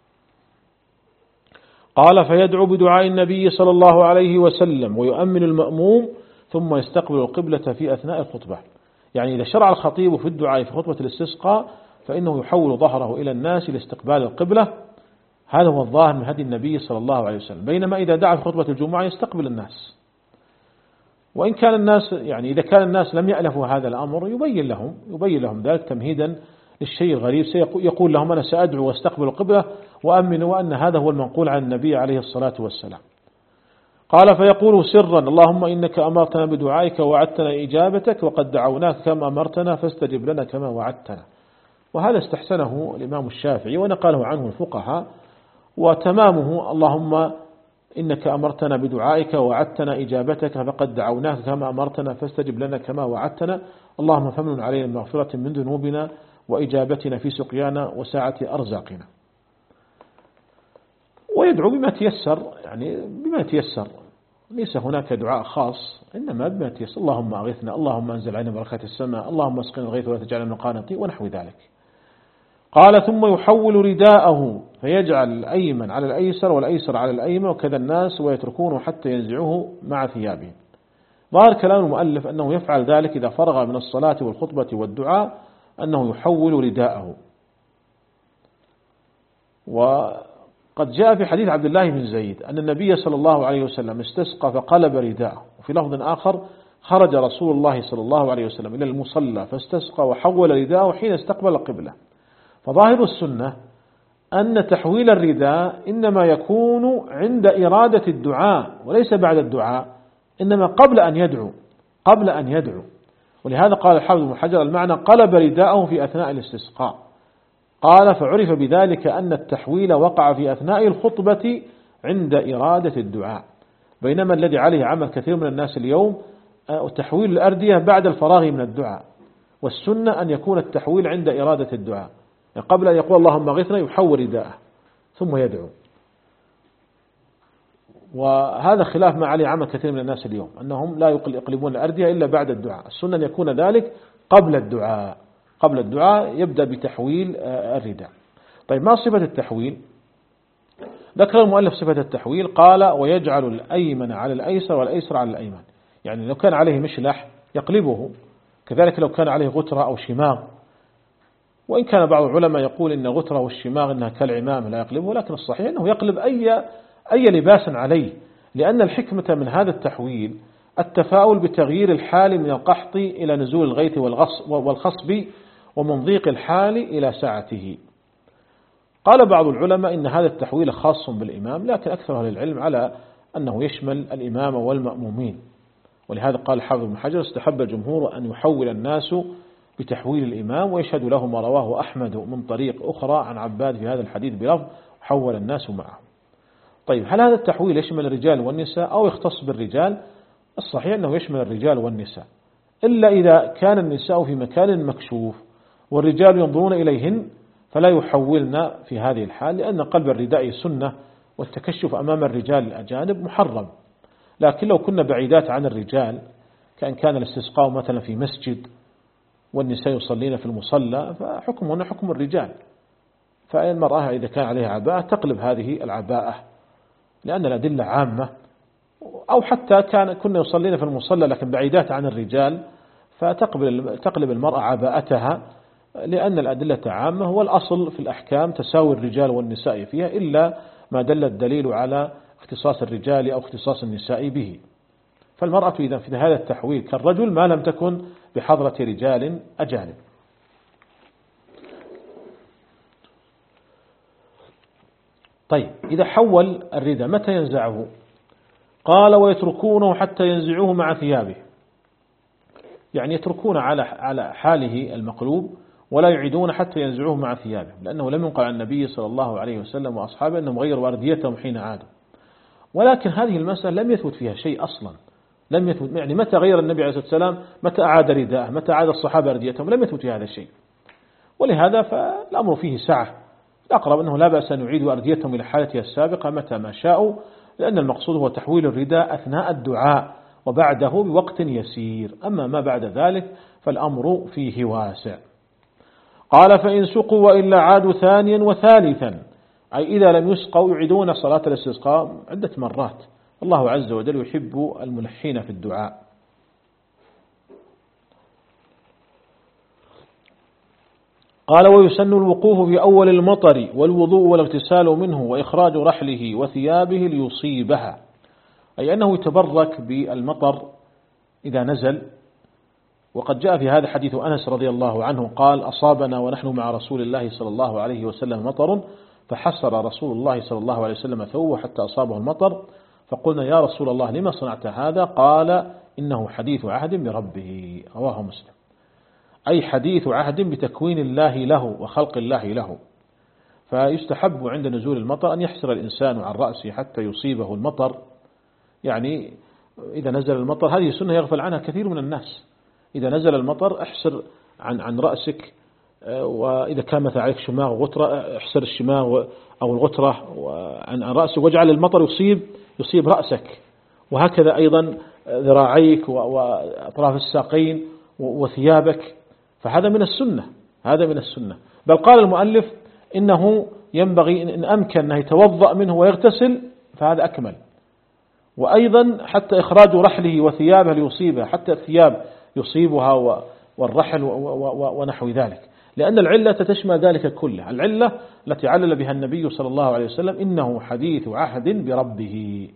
قال فيدعو بدعاء النبي صلى الله عليه وسلم ويؤمن المأموم ثم يستقبل القبلة في أثناء الخطبة. يعني إذا شرع الخطيب في الدعاء في خطبة الاستسقاء فإنه يحول ظهره إلى الناس لاستقبال القبلة، هذا هو الظاهر من هدي النبي صلى الله عليه وسلم. بينما إذا دعا في خطبة الجمعة يستقبل الناس، وإن كان الناس يعني إذا كان الناس لم يألفوا هذا الأمر يبين لهم يبين لهم ذلك تمهيدا للشيء الغريب، سيقول لهم أنا سأدعو واستقبل القبلة وأمنوا أن هذا هو المنقول عن النبي عليه الصلاة والسلام. قال فيقول سرا اللهم إنك أمرتنا بدعائك ووعدتنا إجابتك وقد دعوناك كما أمرتنا فاستجب لنا كما وعدتنا. وهذا استحسنه الإمام الشافعي ونقله عنه الفقهاء، وتمامه اللهم إنك أمرتنا بدعائك ووعدتنا إجابتك فقد دعوناك كما أمرتنا فاستجب لنا كما وعدتنا، اللهم فمن علينا المغفرة من ذنوبنا وإجابتنا في سقيانا وساعة أرزاقنا. ويدعو بما تيسر يعني بما تيسر، ليس هناك دعاء خاص إنما بما تيسر، اللهم أغثنا اللهم أنزل علينا بركات السماء اللهم اسقنا الغيث ولا تجعلنا من القانطين ونحو ذلك. قال ثم يحول رداءه فيجعل الأيمن على الأيسر والأيسر على الأيمن وكذا الناس ويتركونه حتى ينزعوه مع ثيابهم. ظاهر كلام المؤلف أنه يفعل ذلك إذا فرغ من الصلاة والخطبة والدعاء أنه يحول رداءه. وقد جاء في حديث عبد الله بن زيد أن النبي صلى الله عليه وسلم استسقى فقلب رداءه، وفي لفظ آخر خرج رسول الله صلى الله عليه وسلم إلى المصلى فاستسقى وحول رداءه حين استقبل القبلة. فظاهر السنة أن تحويل الرداء إنما يكون عند إرادة الدعاء وليس بعد الدعاء، إنما قبل أن يدعو قبل أن يدعو ولهذا قال الحافظ بن حجر المعنى قلب رداءه في أثناء الاستسقاء. قال فعرف بذلك أن التحويل وقع في أثناء الخطبة عند إرادة الدعاء، بينما الذي عليه عمل كثير من الناس اليوم تحويل الأردية بعد الفراغ من الدعاء، والسنة أن يكون التحويل عند إرادة الدعاء، يعني قبل أن يقول اللهم اغثنا يحول رداءه ثم يدعو. وهذا خلاف ما عليه عمل كثير من الناس اليوم أنهم لا يقلبون الأردية إلا بعد الدعاء، السنة أن يكون ذلك قبل الدعاء قبل الدعاء يبدأ بتحويل الرداء. طيب ما صفة التحويل؟ ذكر المؤلف صفة التحويل قال ويجعل الأيمن على الأيسر والأيسر على الأيمن، يعني لو كان عليه مشلح يقلبه، كذلك لو كان عليه غترة أو شماغ، وإن كان بعض العلماء يقول إن غترة والشماغ إنها كالعمام لا يقلبه، لكن الصحيح أنه يقلب أي أي لباس عليه، لأن الحكمة من هذا التحويل التفاؤل بتغيير الحال من القحط إلى نزول الغيث والخصب ومن ضيق الحال إلى سعته. قال بعض العلماء إن هذا التحويل خاص بالإمام، لكن أكثر أهل العلم على أنه يشمل الإمام والمأمومين. ولهذا قال حافظ بن حجر استحب الجمهور أن يحول الناس بتحويل الإمام، ويشهد له ما رواه أحمد من طريق أخرى عن عباد في هذا الحديث بلفظ حول الناس معه. طيب هل هذا التحويل يشمل الرجال والنساء أو يختص بالرجال؟ الصحيح أنه يشمل الرجال والنساء، إلا إذا كان النساء في مكان مكشوف والرجال ينظرون إليهن فلا يحولن في هذه الحال، لأن قلب الرداء سنة والتكشف أمام الرجال الأجانب محرم. لكن لو كنا بعيدات عن الرجال كأن كان الاستسقاء مثلا في مسجد والنساء يصلين في المصلى فحكم هنا حكم الرجال، فالمرأة إذا كان عليها عباءة تقلب هذه العباءة لأن الأدلة عامة. أو حتى كان كنا يصلين في المصلى لكن بعيدات عن الرجال فتقبل تقلب المرأة عباءتها، لأن الأدلة عامة، والأصل في الأحكام تساوي الرجال والنساء فيها إلا ما دل الدليل على اختصاص الرجال أو اختصاص النساء به. فالمرأة إذا في هذا التحويل كالرجل ما لم تكن بحضرة رجال أجانب. طيب إذا حول الرداء متى ينزعه؟ قال ويتركونه حتى ينزعوه مع ثيابه، يعني يتركون على على حاله المقلوب ولا يعيدون حتى ينزعوه مع ثيابه، لأنه لم ينقل عن النبي صلى الله عليه وسلم وأصحابه أنهم غيروا أرديتهم حين عادوا. ولكن هذه المسألة لم يثبت فيها شيء أصلا، لم يثبت يعني متى غير النبي عليه الصلاة والسلام، متى أعاد رداءه، متى أعاد الصحابة أرديتهم، لم يثبت في هذا الشيء. ولهذا فالأمر فيه سعة، الأقرب أنه لا بأس أن يعيدوا أرديتهم إلى حالتها السابقة متى ما شاءوا، لأن المقصود هو تحويل الرداء أثناء الدعاء وبعده بوقت يسير، أما ما بعد ذلك فالأمر فيه واسع. قال فإن سقوا وإلا عادوا ثانيا وثالثا، أي إذا لم يسقوا يعيدون صلاة الاستسقاء عدة مرات، الله عز وجل يحب الملحين في الدعاء. قال ويسن الوقوف في أول المطر والوضوء والاغتسال منه وإخراج رحله وثيابه ليصيبها، أي أنه يتبرك بالمطر إذا نزل. وقد جاء في هذا حديث أنس رضي الله عنه قال أصابنا ونحن مع رسول الله صلى الله عليه وسلم مطر فحسر رسول الله صلى الله عليه وسلم ثوبه حتى أصابه المطر، فقلنا يا رسول الله لما صنعت هذا؟ قال إنه حديث عهد بربه، رواه مسلم، أي حديث عهد بتكوين الله له وخلق الله له. فيستحب عند نزول المطر أن يحسر الإنسان عن رأسه حتى يصيبه المطر، يعني إذا نزل المطر هذه سنة يغفل عنها كثير من الناس، إذا نزل المطر احسر عن عن رأسك، وإذا كان مثلا عليك شماغ وغترة احسر الشماغ أو الغترة عن رأسك واجعل المطر يصيب يصيب رأسك، وهكذا أيضا ذراعيك وأطراف الساقين وثيابك، فهذا من السنة، هذا من السنة. بل قال المؤلف إنه ينبغي إن أمكن أنه يتوضأ منه ويغتسل فهذا أكمل، وأيضا حتى إخراج رحله وثيابه ليصيبها، حتى الثياب يصيبها والرحل ونحو ذلك، لأن العلة تشمل ذلك كله، العلة التي علل بها النبي صلى الله عليه وسلم إنه حديث عهد بربه.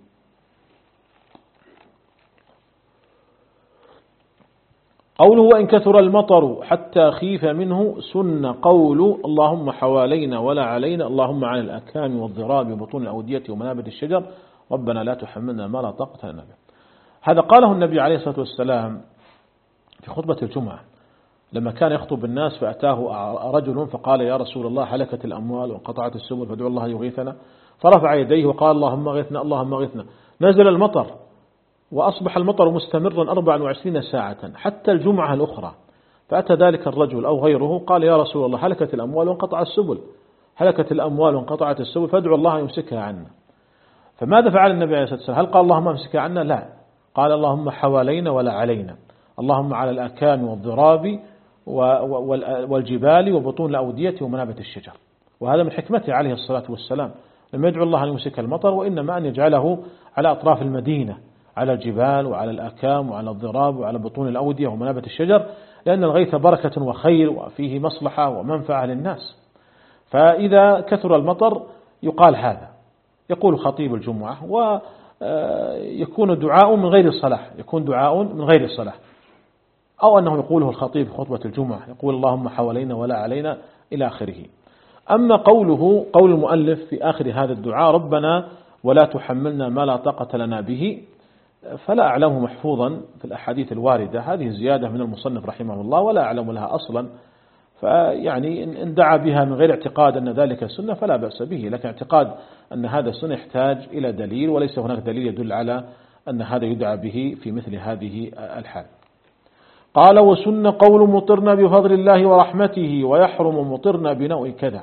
قوله وإن كثر المطر حتى خيف منه سن قول اللهم حوالينا ولا علينا اللهم عن الأكام والضراب وبطون الأودية ومنابت الشجر ربنا لا تحملنا ما لا طاقة لنا به. هذا قاله النبي عليه الصلاة والسلام في خطبة الجمعة لما كان يخطب الناس، فأتاه رجل فقال يا رسول الله هلكت الأموال وانقطعت السبل فادعوا الله يغيثنا، فرفع يديه وقال اللهم اغثنا اللهم اغثنا. نزل المطر وأصبح المطر مستمرا أربعا وعشرين ساعة حتى الجمعة الأخرى، فأتى ذلك الرجل أو غيره قال يا رسول الله هلكت الأموال وانقطع السبل هلكت الأموال وانقطعت السبل فادعوا الله يمسكها عنا. فماذا فعل النبي عليه الصلاة والسلام؟ هل قال اللهم امسكها عنا؟ لا، قال اللهم حوالينا ولا علينا، اللهم على الأكام والضراب والجبال وبطون الأودية ومنابت الشجر. وهذا من حكمته عليه الصلاة والسلام، لم يدعو الله أن يمسك المطر وإنما أن يجعله على أطراف المدينة، على الجبال وعلى الأكام وعلى الضراب وعلى بطون الأودية ومنابت الشجر، لأن الغيث بركة وخير وفيه مصلحة ومنفعة للناس. فإذا كثر المطر يقال هذا، يقول خطيب الجمعة، ويكون دعاء من غير الصلاة، يكون دعاء من غير الصلاة، أو أنه يقوله الخطيب في خطبة الجمعة، يقول اللهم حوالينا ولا علينا إلى آخره. أما قوله قول المؤلف في آخر هذا الدعاء ربنا ولا تحملنا ما لا طاقة لنا به، فلا أعلمه محفوظا في الأحاديث الواردة، هذه زيادة من المصنف رحمه الله ولا أعلم لها أصلا، فيعني إن دعا بها من غير اعتقاد أن ذلك سنة فلا بأس به، لكن اعتقاد أن هذا سنة يحتاج إلى دليل، وليس هناك دليل يدل على أن هذا يدعى به في مثل هذه الحال. قال وسن قول مطرنا بفضل الله ورحمته ويحرم مطرنا بنوء كذا.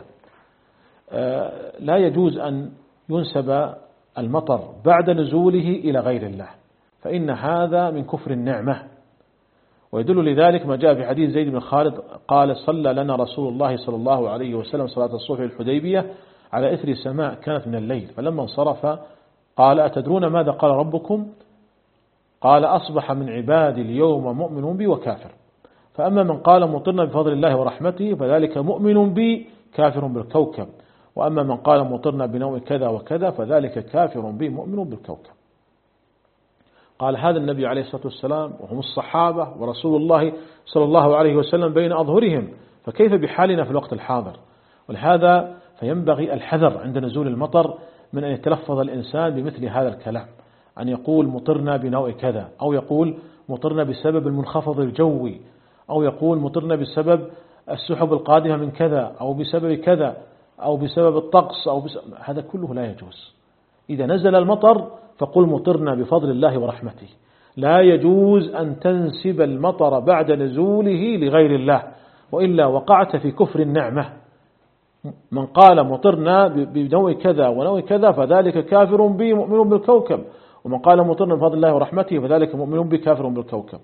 لا يجوز أن ينسب المطر بعد نزوله إلى غير الله، فإن هذا من كفر النعمة. ويدل لذلك ما جاء في حديث زيد بن خالد قال صلى لنا رسول الله صلى الله عليه وسلم صلاة الصبح الحديبية على إثر سماء كانت من الليل، فلما انصرف قال أتدرون ماذا قال ربكم؟ قال أصبح من عبادي اليوم مؤمن بي وكافر، فأما من قال مطرنا بفضل الله ورحمته فذلك مؤمن بي كافر بالكوكب، وأما من قال مطرنا بنوء كذا وكذا فذلك كافر بي مؤمن بالكوكب. قال هذا النبي عليه الصلاة والسلام وهم الصحابة ورسول الله صلى الله عليه وسلم بين أظهرهم، فكيف بحالنا في الوقت الحاضر؟ ولهذا فينبغي الحذر عند نزول المطر من أن يتلفظ الإنسان بمثل هذا الكلام، أن يقول مطرنا بنوء كذا، أو يقول مطرنا بسبب المنخفض الجوي، أو يقول مطرنا بسبب السحب القادمة من كذا، أو بسبب كذا، أو بسبب الطقس، أو بسبب هذا كله لا يجوز. إذا نزل المطر فقل مطرنا بفضل الله ورحمته، لا يجوز أن تنسب المطر بعد نزوله لغير الله، وإلا وقعت في كفر النعمة. من قال مطرنا بنوء كذا ونوء كذا فذلك كافر بي مؤمن بالكوكب، ومن قال مطرنا بفضل الله ورحمته فذلك مؤمن بي كافر بالكوكب.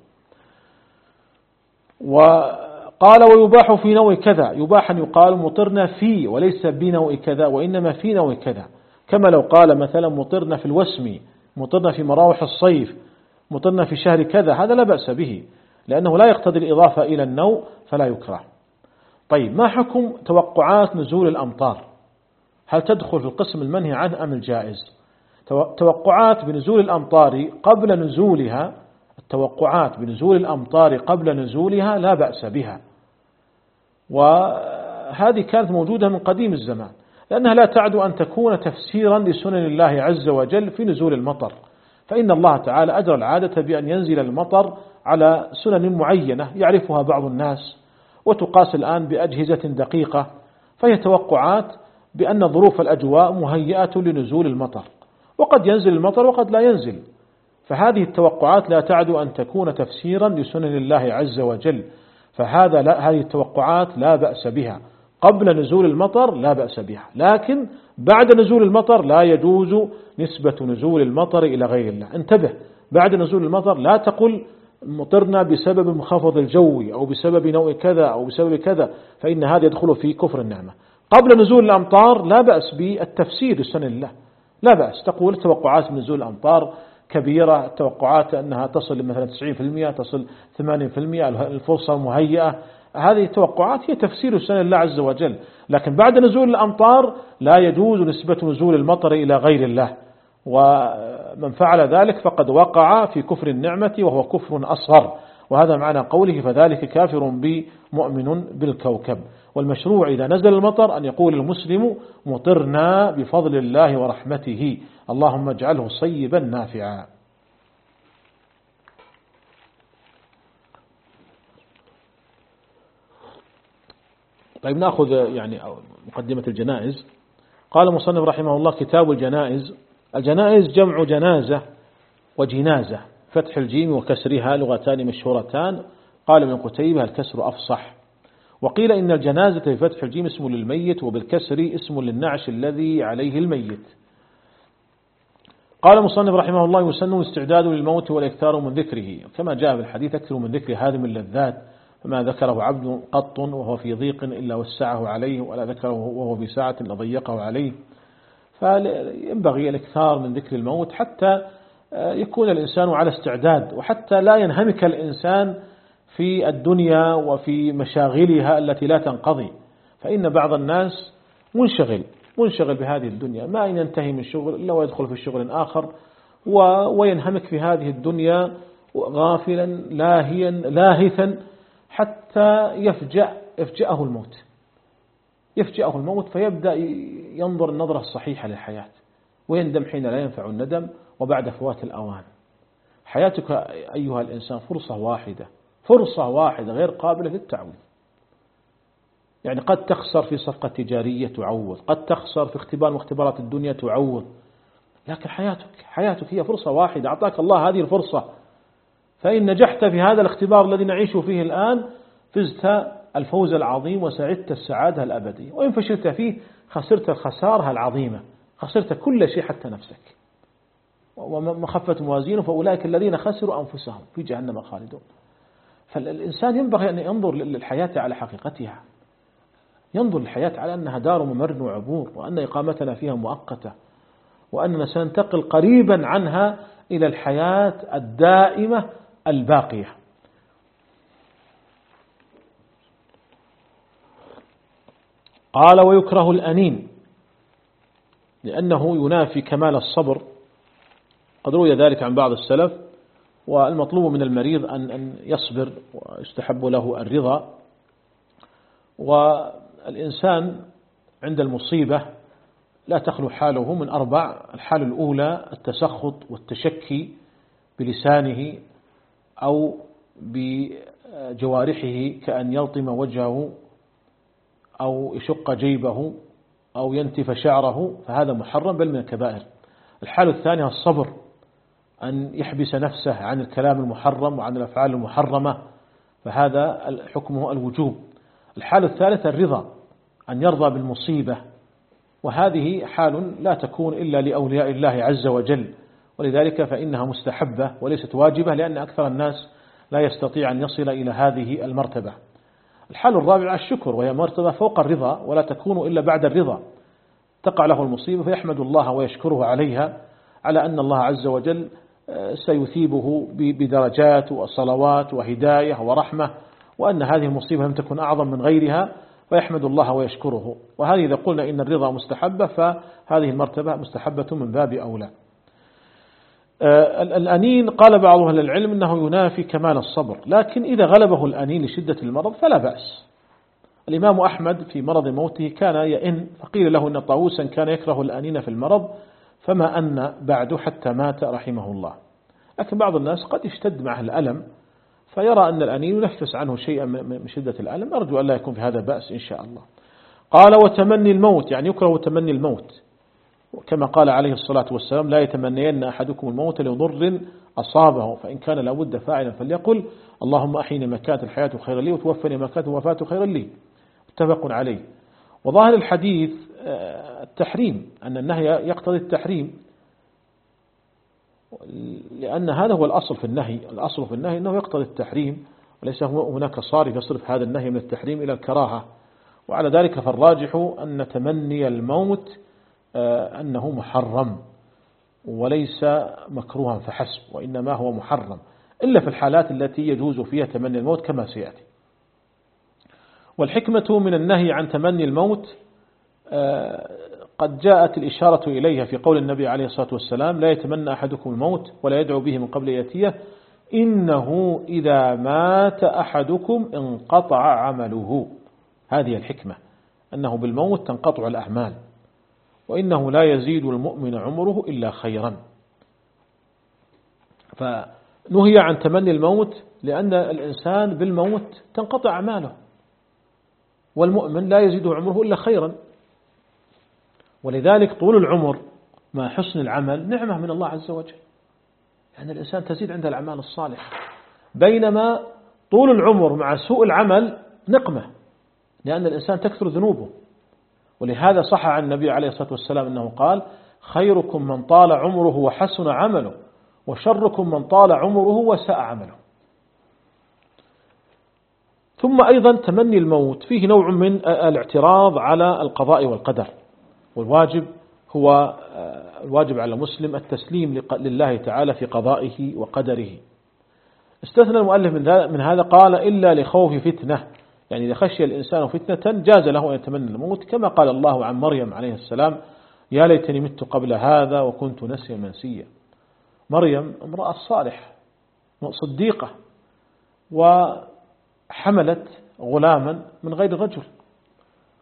وقال ويباح في نوء كذا، يباح أن يقال مطرنا في وليس بنوء كذا، وإنما في نوء كذا، كما لو قال مثلا مطرنا في الوسم، مطرنا في مراوح الصيف، مطرنا في شهر كذا، هذا لا بأس به لأنه لا يقتضي الإضافة إلى النوء فلا يكره. طيب ما حكم توقعات نزول الأمطار؟ هل تدخل في القسم المنهي عنه أم الجائز؟ توقعات بنزول الأمطار قبل نزولها، التوقعات بنزول الأمطار قبل نزولها لا بأس بها، وهذه كانت موجودة من قديم الزمان، لأنها لا تعد أن تكون تفسيرا لسنن الله عز وجل في نزول المطر، فإن الله تعالى أجرى العادة بأن ينزل المطر على سنن معينة يعرفها بعض الناس، وتقاس الآن بأجهزة دقيقة، فهي توقعات بأن ظروف الأجواء مهيئة لنزول المطر، وقد ينزل المطر وقد لا ينزل، فهذه التوقعات لا تعد أن تكون تفسيرا لسنن الله عز وجل، فهذا لا هذه التوقعات لا بأس بها قبل نزول المطر، لا بأس بها، لكن بعد نزول المطر لا يجوز نسبة نزول المطر إلى غير الله. انتبه، بعد نزول المطر لا تقل مطرنا بسبب المنخفض الجوي أو بسبب نوء كذا أو بسبب كذا، فإن هذا يدخل في كفر النعمة. قبل نزول الأمطار لا بأس بالتفسير لسنن الله، لا بأس تقول توقعات من نزول الأمطار كبيرة، توقعات أنها تصل مثلا تسعين بالمئة، تصل ثمانين بالمئة، الفرصة مهيئة، هذه التوقعات هي تفسير سنن الله عز وجل، لكن بعد نزول الأمطار لا يجوز نسبة نزول المطر إلى غير الله، ومن فعل ذلك فقد وقع في كفر النعمة وهو كفر أصغر، وهذا معنى قوله فذلك كافر بي مؤمن بالكوكب. والمشروع إذا نزل المطر أن يقول المسلم مطرنا بفضل الله ورحمته، اللهم اجعله صيبا نافعا. طيب نأخذ يعني مقدمة الجنائز. قال المصنف رحمه الله كتاب الجنائز. الجنائز جمع جنازة وجنازة، فتح الجيم وكسرها لغتان مشهورتان، قال ابن قتيبة الكسر أفصح. وقيل إن الجنازة بفتح الجيم اسم للميت وبالكسر اسم للنعش الذي عليه الميت. قال المصنف رحمه الله يسن الاستعداد للموت والإكثار من ذكره، كما جاء في الحديث أكثر من ذكر هادم اللذات، فما ذكره عبد قط وهو في ضيق إلا وسعه عليه، ولا ذكره وهو في ساعة إلا ضيقه عليه. فينبغي الإكثار من ذكر الموت حتى يكون الإنسان على استعداد، وحتى لا ينهمك الإنسان في الدنيا وفي مشاغلها التي لا تنقضي، فإن بعض الناس منشغل منشغل بهذه الدنيا، ما إن ينتهي من شغل إلا ويدخل في شغل آخر، وينهمك في هذه الدنيا غافلا لاهيا لاهثا حتى يفجأ يفجأه الموت يفجأه الموت فيبدأ ينظر النظرة الصحيحة للحياة، ويندم حين لا ينفع الندم وبعد فوات الأوان. حياتك أيها الإنسان فرصة واحدة، فرصة واحدة غير قابلة للتعويض. يعني قد تخسر في صفقة تجارية تعوض، قد تخسر في اختبار من اختبارات الدنيا تعوض، لكن حياتك حياتك هي فرصة واحدة، أعطاك الله هذه الفرصة، فإن نجحت في هذا الاختبار الذي نعيش فيه الآن فزت الفوز العظيم وسعدت السعادة الأبدية، وإن فشلت فيه خسرت الخسارة العظيمة، خسرت كل شيء حتى نفسك. ومن خفت موازينه فأولئك الذين خسروا أنفسهم في جهنم خالدون. فالإنسان ينبغي أن ينظر للحياة على حقيقتها، ينظر للحياة على أنها دار ممر وعبور، وأن إقامتنا فيها مؤقتة، وأننا سننتقل قريبا عنها إلى الحياة الدائمة الباقية. قال ويكره الأنين لأنه ينافي كمال الصبر، قد روي ذلك عن بعض السلف. والمطلوب من المريض أن يصبر ويستحب له الرضا. والإنسان عند المصيبة لا تخلو حاله من أربع: الحالة الأولى التسخط والتشكي بلسانه أو بجوارحه كأن يلطم وجهه أو يشق جيبه أو ينتف شعره، فهذا محرم بل من الكبائر. الحالة الثانية الصبر، أن يحبس نفسه عن الكلام المحرم وعن الأفعال المحرمة، فهذا حكمه الوجوب. الحالة الثالثة الرضا، أن يرضى بالمصيبة، وهذه حال لا تكون إلا لأولياء الله عز وجل، ولذلك فإنها مستحبة وليست واجبة، لأن أكثر الناس لا يستطيع أن يصل إلى هذه المرتبة. الحال الرابعة الشكر، وهي مرتبة فوق الرضا ولا تكون إلا بعد الرضا. تقع له المصيبة فيحمد الله ويشكره عليها، على أن الله عز وجل سيثيبه بدرجات وصلوات وهداية ورحمة، وأن هذه المصيبة لم تكن أعظم من غيرها، ويحمد الله ويشكره. وهذه إذا قلنا إن الرضا مستحبة فهذه المرتبة مستحبة من باب أولى. الأنين قال بعض أهل العلم أنه ينافي كمال الصبر، لكن إذا غلبه الأنين لشدة المرض فلا بأس. الإمام أحمد في مرض موته كان يئن، فقيل له أن طاووسا كان يكره الأنين في المرض فما أن بعد حتى مات رحمه الله. لكن بعض الناس قد يشتد معه الألم فيرى أن الأنين ينفس عنه شيئا من شدة الألم، أرجو أن لا يكون في هذا بأس إن شاء الله. قال وتمني الموت، يعني يكره تمني الموت، كما قال عليه الصلاة والسلام: لا يتمنين أحدكم الموت لضر أصابه، فإن كان لابد فاعلا فليقل اللهم أحيني ما كانت الحياة خيرا لي وتوفني ما كانت الوفاة خيرا لي. متفق عليه. وظاهر الحديث التحريم، أن النهي يقتضي التحريم، لأن هذا هو الأصل في النهي. الأصل في النهي أنه يقتضي التحريم، وليس هناك صارف يصرف هذا النهي من التحريم إلى الكراهة. وعلى ذلك فالراجح أن تمني الموت أنه محرم وليس مكروها فحسب، وإنما هو محرم، إلا في الحالات التي يجوز فيها تمني الموت كما سيأتي. والحكمة من النهي عن تمني الموت قد جاءت الإشارة إليها في قول النبي عليه الصلاة والسلام: لا يتمنى أحدكم الموت ولا يدعو به من قبل يأتيه، إنه إذا مات أحدكم انقطع عمله. هذه الحكمة، أنه بالموت تنقطع الأعمال، وإنه لا يزيد المؤمن عمره إلا خيرا. فنهي عن تمني الموت لأن الإنسان بالموت تنقطع أعماله، والمؤمن لا يزيد عمره إلا خيرا. ولذلك طول العمر مع حسن العمل نعمة من الله عز وجل، لأن يعني الإنسان تزيد عند الأعمال الصالحة، بينما طول العمر مع سوء العمل نقمة، لأن الإنسان تكثر ذنوبه. ولهذا صح عن النبي عليه الصلاة والسلام أنه قال: خيركم من طال عمره وحسن عمله، وشركم من طال عمره وساء عمله. ثم أيضا تمني الموت فيه نوع من الاعتراض على القضاء والقدر، والواجب هو الواجب على المسلم التسليم لله تعالى في قضائه وقدره. استثنى المؤلف من هذا قال: إلا لخوف فتنة، يعني إذا خشي الإنسان فتنة جاز له أن يتمنى الموت، كما قال الله عن مريم عليه السلام: يا ليتني مت قبل هذا وكنت نسيا منسيا. مريم امرأة صالحة صديقة، وحملت غلاما من غير رجل،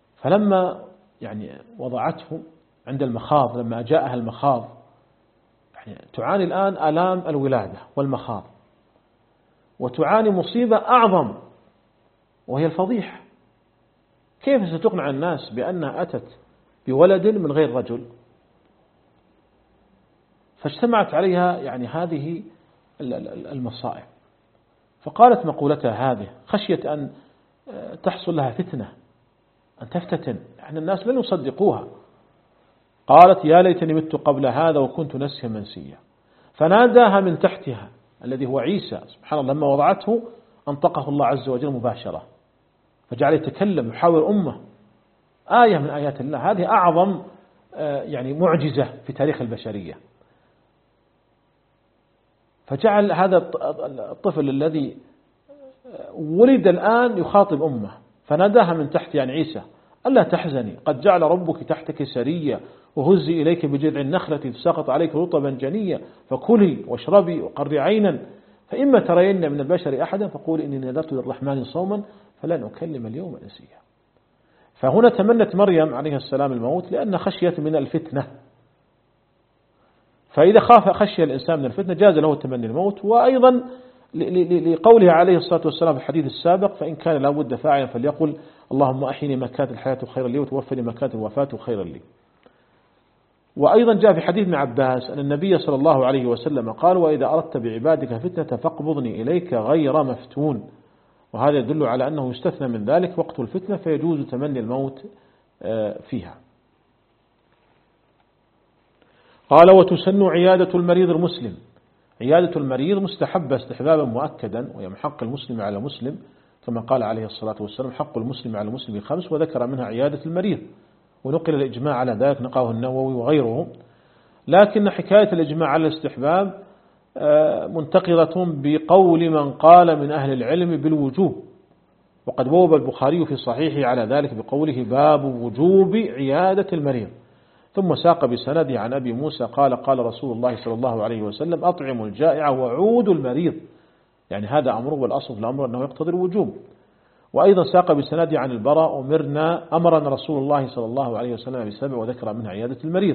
فلما يعني وضعته عند المخاض، لما جاءها المخاض يعني تعاني الآن آلام الولادة والمخاض، وتعاني مصيبة أعظم وهي الفضيحة. كيف ستقنع الناس بأنها أتت بولد من غير رجل؟ فاجتمعت عليها يعني هذه المصائب، فقالت مقولتها هذه خشية أن تحصل لها فتنة، أن تفتتن، يعني الناس لن يصدقوها. قالت يا ليتني مت قبل هذا وكنت نسيا منسيا. فناداها من تحتها الذي هو عيسى، سبحان الله، لما وضعته أنطقه الله عز وجل مباشرة، فجعل يتكلم يحاور أمه. آية من آيات الله، هذه أعظم يعني معجزة في تاريخ البشرية. فجعل هذا الطفل الذي ولد الآن يخاطب أمه، فناداها من تحت يعني عيسى ألا تحزني قد جعل ربك تحتك سريا وهزي إليك بجذع النخلة تساقط عليك رطبا جنيا فكلي واشربي وقري عينا فإما ترين من البشر أحدا فقولي إني نذرت للرحمن صوما فلن أكلم اليوم إنسيا. فهنا تمنت مريم عليه السلام الموت لأن خشيت من الفتنة، فإذا خاف خشي الإنسان من الفتنة جاز له تمني الموت. وأيضا لقوله عليه الصلاة والسلام في الحديث السابق فإن كان لا بد فاعلا فليقل اللهم أحيني ما كانت الحياة خيرا لي وتوفني ما كانت الوفاة خيرا لي. وأيضا جاء في حديث ابن عباس أن النبي صلى الله عليه وسلم قال وإذا أردت بعبادك فتنة فاقبضني إليك غير مفتون. وهذا يدل على أنه يستثنى من ذلك وقت الفتنة فيجوز تمني الموت فيها. قال وتسن عيادة المريض المسلم. عيادة المريض مستحبة استحبابا مؤكدا، وهي من حق المسلم على مسلم كما قال عليه الصلاة والسلام حق المسلم على المسلم خمس، وذكر منها عيادة المريض، ونقل الإجماع على ذلك نقاه النووي وغيره. لكن حكاية الإجماع على الاستحباب منتقضة بقول من قال من أهل العلم بالوجوب، وقد بوب البخاري في صحيحه على ذلك بقوله باب وجوب عيادة المريض، ثم ساق بسنده عن أبي موسى قال قال رسول الله صلى الله عليه وسلم أطعموا الجائع وعودوا المريض، يعني هذا أمره والأصل في الأمر أنه يقتضي الوجوب. وأيضا ساق بسنده عن البراء أمرنا أمرنا رسول الله صلى الله عليه وسلم بسبع وذكر منها عيادة المريض.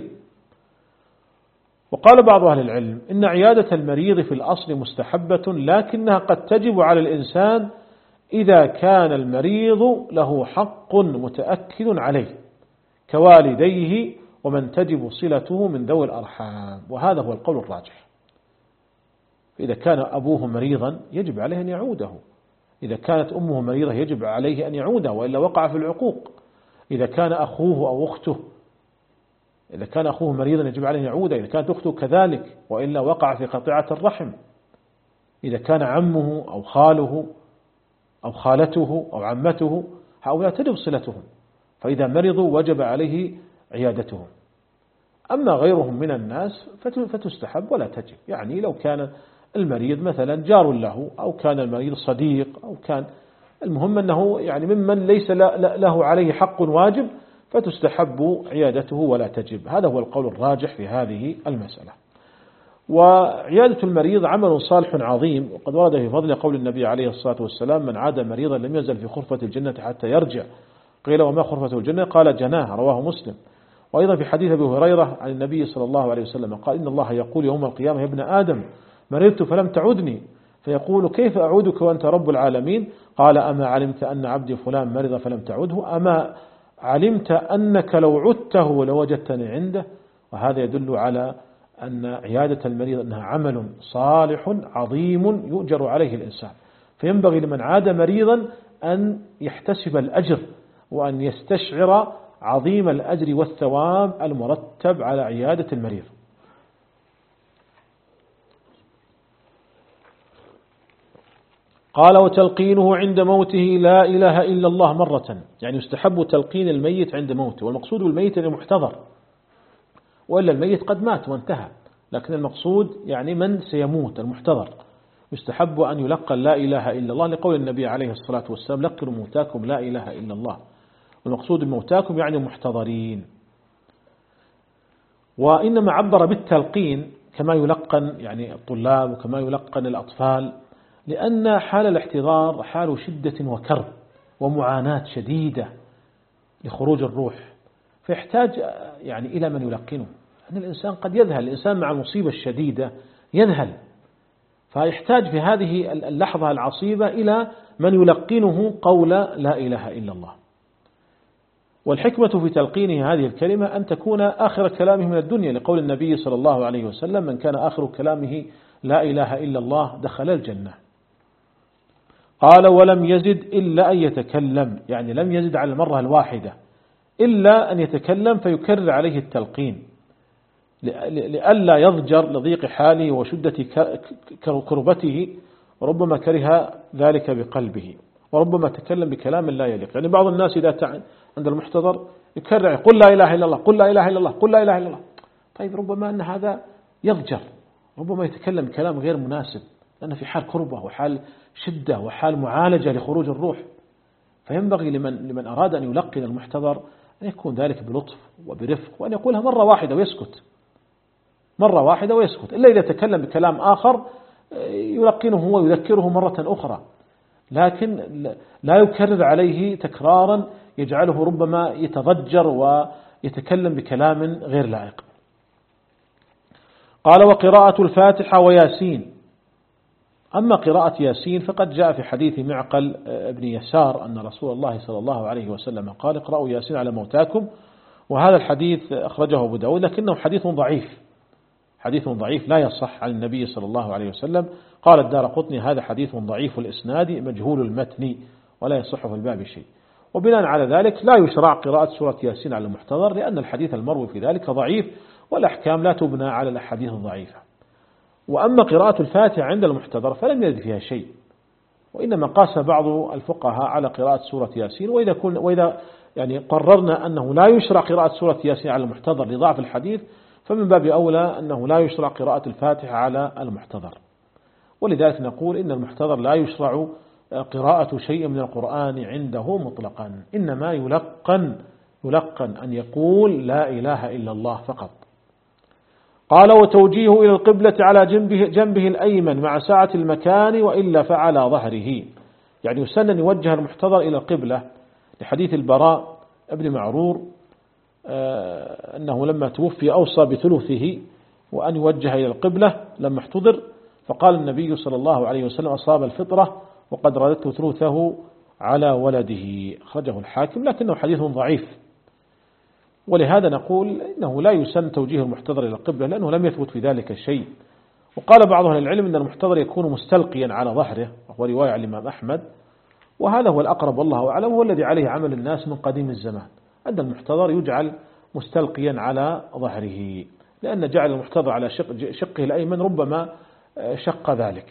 وقال بعض أهل العلم إن عيادة المريض في الأصل مستحبة، لكنها قد تجب على الإنسان إذا كان المريض له حق متأكد عليه كوالديه ومن تجب صلته من ذوي الأرحام، وهذا هو القول الراجح. فإذا كان أبوه مريضا يجب عليه أن يعوده، إذا كانت أمه مريضة يجب عليه أن يعوده وإلا وقع في العقوق. إذا كان أخوه أو أخته إذا كان أخوه مريضا يجب عليه أن يعوده، إذا كانت أخته كذلك وإلا وقع في قطيعة الرحم. إذا كان عمه أو خاله أو خالته أو عمته هؤلاء تجب صلتهم، فإذا مرضوا وجب عليه عيادتهم. أما غيرهم من الناس فتستحب ولا تجب، يعني لو كان المريض مثلا جار له أو كان المريض صديق أو كان المهم أنه يعني ممن ليس له عليه حق واجب فتستحب عيادته ولا تجب. هذا هو القول الراجح في هذه المسألة. وعيادة المريض عمل صالح عظيم، وقد ورد في فضل قول النبي عليه الصلاة والسلام من عاد مريضا لم يزل في خرفة الجنة حتى يرجع. قيل وما خرفة الجنة؟ قال جناه، رواه مسلم. وأيضا في حديث أبي هريرة عن النبي صلى الله عليه وسلم قال إن الله يقول يوم القيامة يا ابن آدم مرضت فلم تعدني، فيقول كيف أعودك وأنت رب العالمين؟ قال أما علمت أن عبدي فلان مرض فلم تعده؟ أما علمت أنك لو عدته لوجدتني عنده؟ وهذا يدل على أن عيادة المريض أنها عمل صالح عظيم يؤجر عليه الإنسان، فينبغي لمن عاد مريضا أن يحتسب الأجر وأن يستشعر عظيم الأجر والثواب المرتب على عيادة المريض. قال وتلقينه عند موته لا إله إلا الله مرة، يعني يستحب تلقين الميت عند موته، والمقصود بالميت أنه محتضر، وإلا الميت قد مات وانتهى، لكن المقصود يعني من سيموت المحتضر يستحب أن يلقى لا إله إلا الله لقول النبي عليه الصلاة والسلام لقنوا موتاكم لا إله إلا الله، والمقصود بموتاكم يعني محتضرين. وإنما عبر بالتلقين كما يلقن يعني الطلاب وكما يلقن الأطفال، لأن حال الاحتضار حال شدة وكرب ومعاناة شديدة لخروج الروح، فيحتاج يعني إلى من يلقنه. أن الإنسان قد يذهل، الإنسان مع المصيبة الشديدة يذهل، فيحتاج في هذه اللحظة العصيبة إلى من يلقنه قول لا إله إلا الله. والحكمة في تلقينه هذه الكلمة أن تكون آخر كلامه من الدنيا، لقول النبي صلى الله عليه وسلم: من كان آخر كلامه لا إله إلا الله دخل الجنة. قال: ولم يزد إلا أن يتكلم، يعني لم يزد على المرة الواحدة إلا أن يتكلم فيكرر عليه التلقين لئلا يضجر لضيق حاله وشدة كربته، وربما كره ذلك بقلبه، وربما تكلم بكلام لا يليق. يعني بعض الناس إذا عند المحتضر يكرر: قل لا إله إلا الله، قل لا إله إلا الله، قل لا إله إلا الله. طيب ربما أن هذا يضجر، ربما يتكلم كلام غير مناسب، لأنه في حال كربة وحال شدة وحال معالجة لخروج الروح. فينبغي لمن, لمن أراد أن يلقن المحتضر أن يكون ذلك بلطف وبرفق، وأن يقولها مرة واحدة ويسكت، مرة واحدة ويسكت، إلا إذا تكلم بكلام آخر يلقنه ويذكره مرة أخرى، لكن لا يكرر عليه تكرارا يجعله ربما يتضجر ويتكلم بكلام غير لائق. قال: وقراءة الفاتحة وياسين. أما قراءة ياسين فقد جاء في حديث معقل ابن يسار أن رسول الله صلى الله عليه وسلم قال: اقرأوا ياسين على موتاكم. وهذا الحديث أخرجه أبو داود، لكنه حديث ضعيف، حديث ضعيف لا يصح عن النبي صلى الله عليه وسلم. قال الدارقطني: هذا حديث ضعيف الإسناد مجهول المتن ولا يصح في الباب شيء. وبناء على ذلك لا يشرع قراءة سورة ياسين على المحتضر، لأن الحديث المروي في ذلك ضعيف، والأحكام لا تبنى على الأحاديث الضعيفة. وأما قراءة الفاتحة عند المحتضر فلم يرد فيها شيء، وإنما قاس بعض الفقهاء على قراءة سورة ياسين. وإذا كنا وإذا يعني قررنا أنه لا يشرع قراءة سورة ياسين على المحتضر لضعف الحديث، فمن باب أولى أنه لا يشرع قراءة الفاتحة على المحتضر. ولذلك نقول إن المحتضر لا يشرع قراءة شيء من القرآن عنده مطلقا، إنما يلقن يلقن أن يقول لا إله إلا الله فقط. قال: وتوجيهه إلى القبلة على جنبه, جنبه الأيمن مع سعة المكان، وإلا فعلى ظهره. يعني يسن أن يوجه المحتضر إلى القبلة، لحديث البراء ابن معرور أنه لما توفي أوصى بثلثه وأن يوجه إلى القبلة لما احتضر، فقال النبي صلى الله عليه وسلم: أصاب الفطرة وقد رددت ثلثه على ولده. أخرجه الحاكم، لكنه حديث ضعيف. ولهذا نقول إنه لا يسن توجيه المحتضر إلى القبلة، لأنه لم يثبت في ذلك شيء. وقال بعض أهل العلم أن المحتضر يكون مستلقيا على ظهره، وهو رواية عن الإمام أحمد، وهذا هو الأقرب والله أعلم، وهو الذي عليه عمل الناس من قديم الزمان، أن المحتضر يجعل مستلقيا على ظهره، لأن جعل المحتضر على شق شقه الأيمن ربما شق ذلك.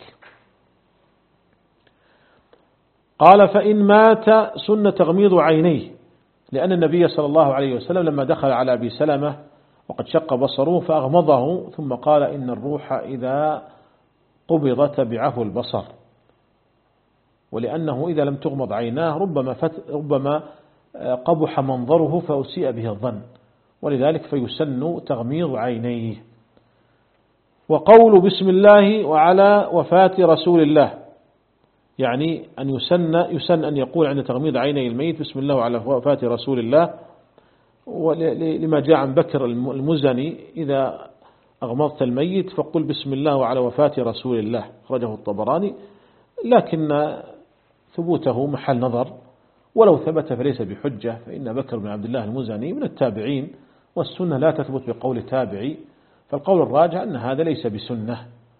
قال: فإن مات سن تغميض عينيه، لأن النبي صلى الله عليه وسلم لما دخل على أبي سلمة وقد شق بصره فأغمضه، ثم قال: إن الروح إذا قبض تبعه البصر. ولأنه إذا لم تغمض عيناه ربما, فت ربما قبح منظره فأسيء به الظن، ولذلك فيسن تغميض عينيه. وقول بسم الله وعلى وفاة رسول الله، يعني أن يسن, يسن أن يقول عند تغميض عيني الميت: بسم الله وعلى وفاة رسول الله، لما جاء عن بكر المزني: إذا أغمضت الميت فقل بسم الله وعلى وفاة رسول الله. أخرجه الطبراني، لكن ثبوته محل نظر، ولو ثبت فليس بحجة، فإن بكر بن عبد الله المزني من التابعين، والسنة لا تثبت بقول تابعي، فالقول الراجح أن هذا ليس بسنة.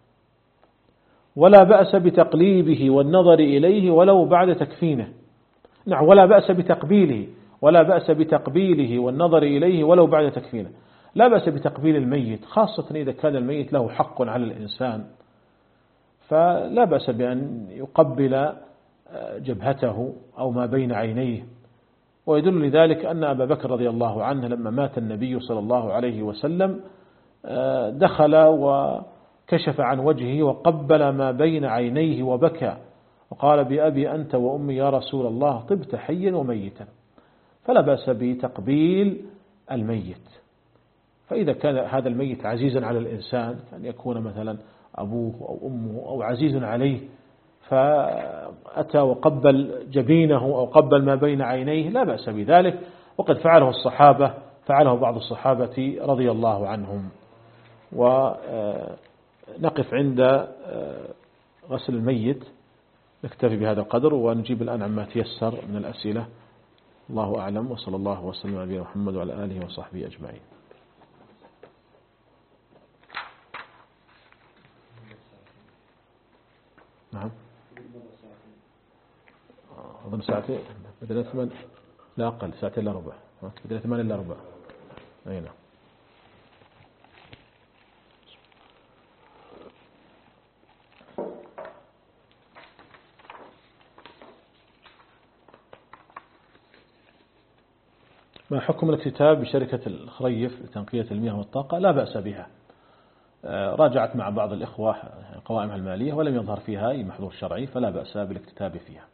ولا بأس بتقليبه والنظر إليه ولو بعد تكفينه. نعم، ولا بأس بتقبيله ولا بأس بتقبيله والنظر إليه ولو بعد تكفينه. لا بأس بتقبيل الميت، خاصة إذا كان الميت له حق على الإنسان، فلا بأس بأن يقبل جبهته أو ما بين عينيه. ويدل لذلك أن أبا بكر رضي الله عنه لما مات النبي صلى الله عليه وسلم دخل وكشف عن وجهه وقبل ما بين عينيه وبكى، وقال: بأبي أنت وأمي يا رسول الله، طبت حيا وميتا. فلا بأس بتقبيل الميت. فإذا كان هذا الميت عزيزا على الإنسان، كان يكون مثلا أبوه أو أمه أو عزيز عليه، فأتى وقبل جبينه أو قبل ما بين عينيه، لا بأس بذلك، وقد فعله الصحابة فعله بعض الصحابة رضي الله عنهم. ونقف عند غسل الميت، نكتفي بهذا القدر ونجيب الآن عما تيسر من الأسئلة. الله أعلم، وصلى الله وسلم على نبينا محمد وعلى آله وصحبه أجمعين. نعم أظن ساعتين بدل ثمان، لا أقل، ساعتين إلا ربع، بدل ثمان إلا ربع. أي نعم. ما حكم الاكتتاب بشركة الخريف لتنقية المياه والطاقة؟ لا بأس بها. راجعت مع بعض الإخوة قوائمها المالية ولم يظهر فيها أي محظور شرعي، فلا بأس بالاكتتاب فيها.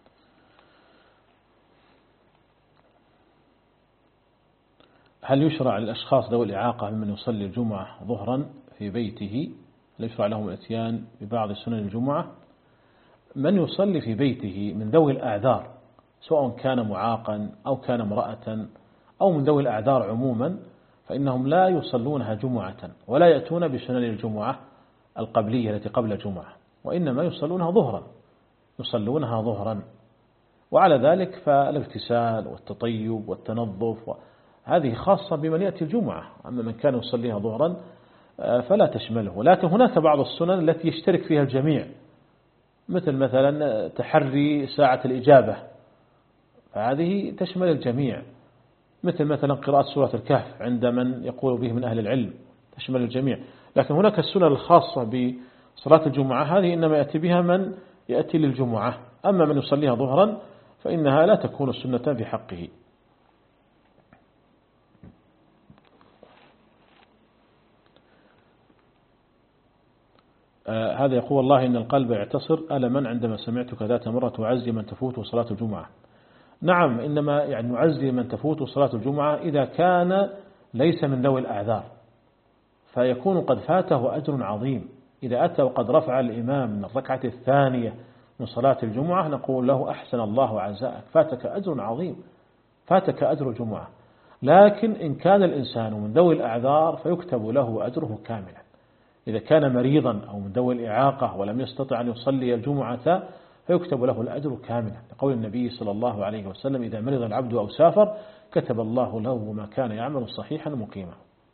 هل يشرع للأشخاص ذوي الإعاقة ممن يصلي الجمعة ظهرا في بيته، هل يشرع لهم الاتيان ببعض سنن الجمعة؟ من يصلي في بيته من ذوي الأعذار، سواء كان معاقا أو كان امرأة أو من ذوي الأعذار عموما، فإنهم لا يصلونها جمعة ولا يأتون بسنن الجمعة القبلية التي قبل الجمعة، وإنما يصلونها ظهرا يصلونها ظهرا وعلى ذلك فالاغتسال والتطيب والتنظف هذه خاصة بمن يأتي الجمعة. أما من كان يصليها ظهرا فلا تشمله. ولكن هناك بعض السنن التي يشترك فيها الجميع، مثل مثلا تحري ساعة الإجابة، فهذه تشمل الجميع. مثل مثلا قراءة سورة الكهف عند من يقول به من أهل العلم، تشمل الجميع. لكن هناك السنن الخاصة بصلاة الجمعة، هذه إنما يأتي بها من يأتي للجمعة. أما من يصليها ظهرا فإنها لا تكون سنة في حقه. آه هذا يقول: والله إن القلب يعتصر ألما عندما سمعتك ذات مرة تعزي من تفوت صلاة الجمعة. نعم، إنما يعني نعزي من تفوت صلاة الجمعة إذا كان ليس من ذوي الأعذار، فيكون قد فاته أجر عظيم. إذا أتى وقد رفع الإمام من الركعة الثانية من صلاة الجمعة نقول له: أحسن الله عزاءك، فاتك أجر عظيم، فاتك أجر جمعة. لكن إن كان الإنسان من ذوي الأعذار فيكتب له أجره كاملا. إذا كان مريضا أو من ذوي الإعاقة ولم يستطع أن يصلي الجمعة فيكتب له الأجر كاملا، لقول النبي صلى الله عليه وسلم: إذا مرض العبد أو سافر كتب الله له ما كان يعمل صحيحا مقيما.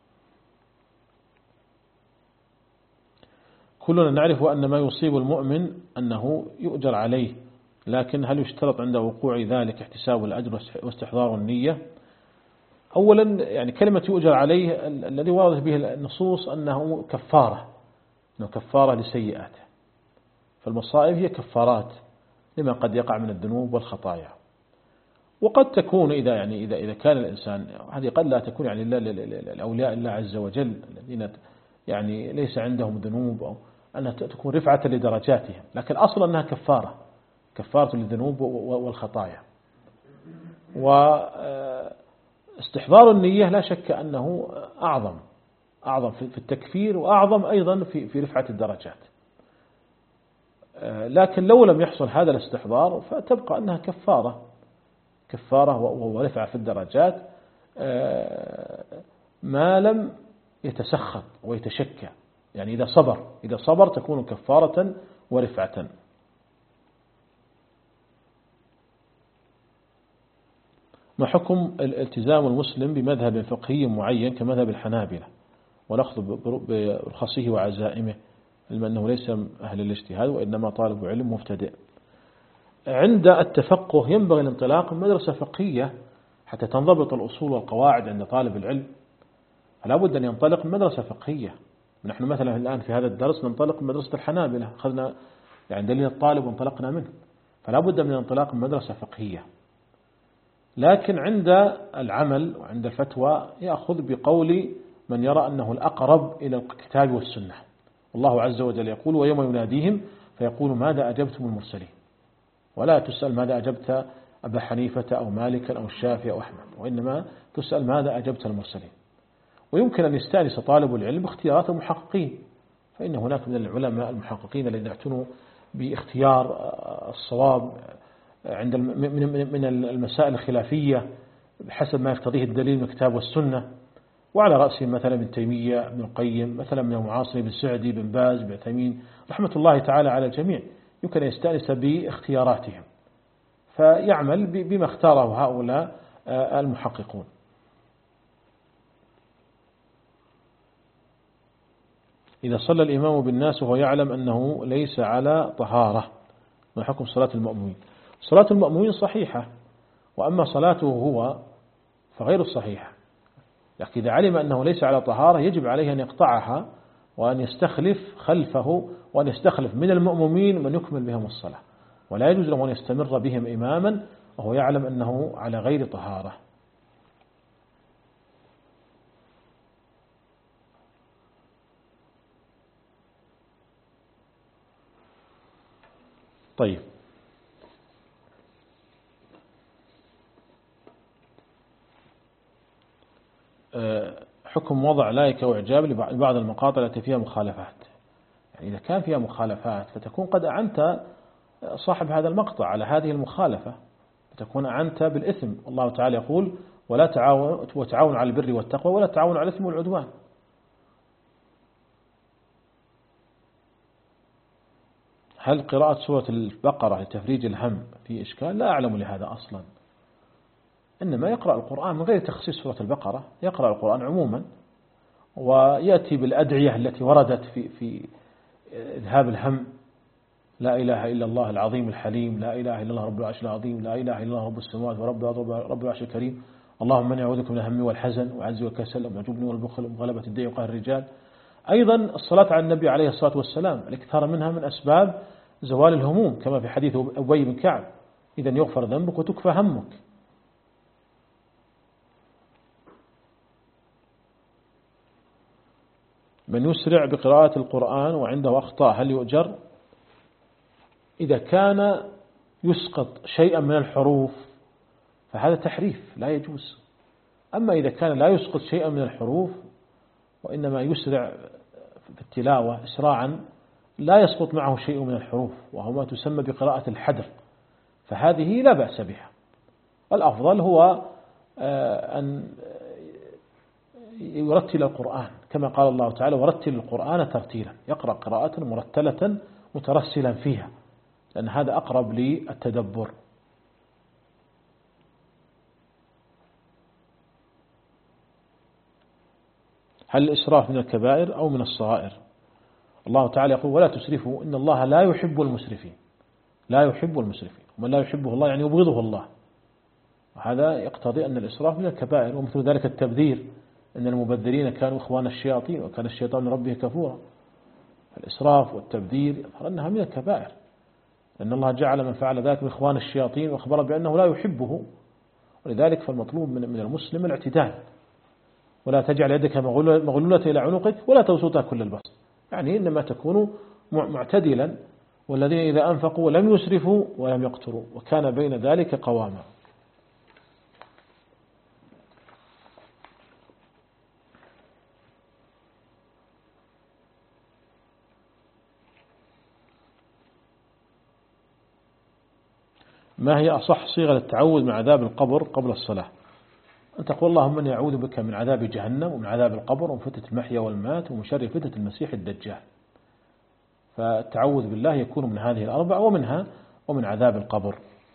كلنا نعرف أن ما يصيب المؤمن أنه يؤجر عليه، لكن هل يشترط عند وقوع ذلك احتساب الأجر واستحضار النية؟ أولا يعني كلمة يؤجر عليه الذي ورد به النصوص أنه كفارة، أنه كفارة لسيئاته، فالمصائب هي كفارات لما قد يقع من الذنوب والخطايا. وقد تكون إذا يعني إذا إذا كان الإنسان، هذه قد لا تكون يعني الأولياء الله عز وجل الذين يعني ليس عندهم ذنوب، أو أنها تكون رفعة لدرجاتهم، لكن أصلا أنها كفارة كفارة للذنوب والخطايا. واستحضار النية لا شك أنه أعظم أعظم في التكفير، وأعظم أيضا في في رفعة الدرجات. لكن لو لم يحصل هذا الاستحضار فتبقى أنها كفارة كفارة ورفعة في الدرجات ما لم يتسخط ويتشكى. يعني إذا صبر إذا صبر تكون كفارة ورفعة. ما حكم الالتزام المسلم بمذهب فقهي معين كمذهب الحنابلة والأخذ برخصه وعزائمه، علما أنه ليس أهل الاجتهاد وإنما طالب علم مبتدئ؟ عند التفقه ينبغي الانطلاق من مدرسة فقهية حتى تنضبط الأصول والقواعد عند طالب العلم، فلا بد أن ينطلق من مدرسة فقهية. نحن مثلا الآن في هذا الدرس ننطلق من مدرسة الحنابلة، أخذنا يعني دليل الطالب وانطلقنا منه، فلا بد من الانطلاق من مدرسة فقهية. لكن عند العمل وعند الفتوى يأخذ بقول من يرى أنه الأقرب إلى الكتاب والسنة. الله عز وجل يقول: ويوم يناديهم فيقول ماذا أجبتم المرسلين، ولا تسأل ماذا أجبت أبا حنيفة أو مالكا أو الشافعي أو أحمد، وإنما تسأل ماذا أجبت المرسلين. ويمكن أن يستأنس طالب العلم باختيارات المحققين، فإن هناك من العلماء المحققين الذين اعتنوا باختيار الصواب عند من المسائل الخلافية بحسب ما يقتضيه الدليل من الكتاب والسنة، وعلى رأسهم مثلا ابن تيمية، ابن القيم، مثلا من المعاصرين ابن سعدي، بن باز، بن عثيمين رحمة الله تعالى على الجميع، يمكن أن يستأنس باختياراتهم فيعمل بما اختاره هؤلاء المحققون. إذا صلى الإمام بالناس وهو يعلم أنه ليس على طهارة، ما حكم صلاة المأمومين؟ صلاة المأمومين صحيحة، وأما صلاته هو فغير الصحيحة، لكن إذا علم أنه ليس على طهارة يجب عليه أن يقطعها وأن يستخلف خلفه، وأن يستخلف من المأمومين من يكمل بهم الصلاة، ولا يجوز له أن يستمر بهم إماما وهو يعلم أنه على غير طهارة. طيب، حكم وضع لايك أو إعجاب لبعض المقاطع التي فيها مخالفات. يعني إذا كان فيها مخالفات فتكون قد أعنت صاحب هذا المقطع على هذه المخالفة، فتكون أعنت بالإثم. الله تعالى يقول ولا تعاون وتعاون على البر والتقوى ولا تعاون على الإثم والعدوان. هل قراءة سورة البقرة لتفريج الهم في إشكال؟ لا أعلم لهذا أصلا، إنما يقرأ القرآن من غير تخصيص سورة البقرة، يقرأ القرآن عموما ويأتي بالأدعية التي وردت في في إذهاب الهم. لا إله إلا الله العظيم الحليم، لا إله إلا الله رب العرش العظيم، لا إله إلا الله رب السماوات ورب رب العرش الكريم، اللهم إني أعوذ بك من الهم والحزن وعجز والكسل والجبن والبخل وغلبة الدين وقهر الرجال. أيضا الصلاة على النبي عليه الصلاة والسلام الاكثار منها من أسباب زوال الهموم، كما في حديث أبي بن كعب إذا يغفر ذنبك وتكفى همك. من يسرع بقراءة القرآن وعنده أخطاء هل يؤجر؟ إذا كان يسقط شيئا من الحروف فهذا تحريف لا يجوز. أما إذا كان لا يسقط شيئا من الحروف وإنما يسرع في التلاوة إسراعا لا يسقط معه شيء من الحروف، وهو ما تسمى بقراءة الحدر، فهذه لا بأس بها. الأفضل هو أن يرتل القرآن كما قال الله تعالى ورتل القرآن ترتيلا، يقرأ قراءة مرتلة مترسلا فيها، لأن هذا أقرب للتدبر. هل الإسراف من الكبائر أو من الصغائر؟ الله تعالى يقول ولا تسرفوا إن الله لا يحب المسرفين، لا يحب المسرفين، ومن لا يحبه الله يعني يبغضه الله، وهذا يقتضي أن الإسراف من الكبائر. ومثل ذلك التبذير، إن المبذرين كانوا إخوان الشياطين وكان الشيطان من ربه كفورا. الإسراف والتبذير يظهر أنها من الكبائر، لأن الله جعل من فعل ذلك من إخوان الشياطين وأخبر بأنه لا يحبه، ولذلك فالمطلوب من المسلم الاعتدال، ولا تجعل يدك مغلولة إلى عنقك ولا تبسطها كل البسط، يعني إنما تكون معتدلا. والذين إذا أنفقوا لم يسرفوا ولم يقتروا وكان بين ذلك قواما. ما هي أصح صيغة للتعوذ من عذاب القبر قبل الصلاة؟ أن تقول اللهم إني أعوذ بك من عذاب جهنم ومن عذاب القبر ومن فتنة المحيا والممات ومن شر فتنة المسيح الدجال. فالتعوذ بالله يكون من هذه الأربع ومنها ومن عذاب القبر.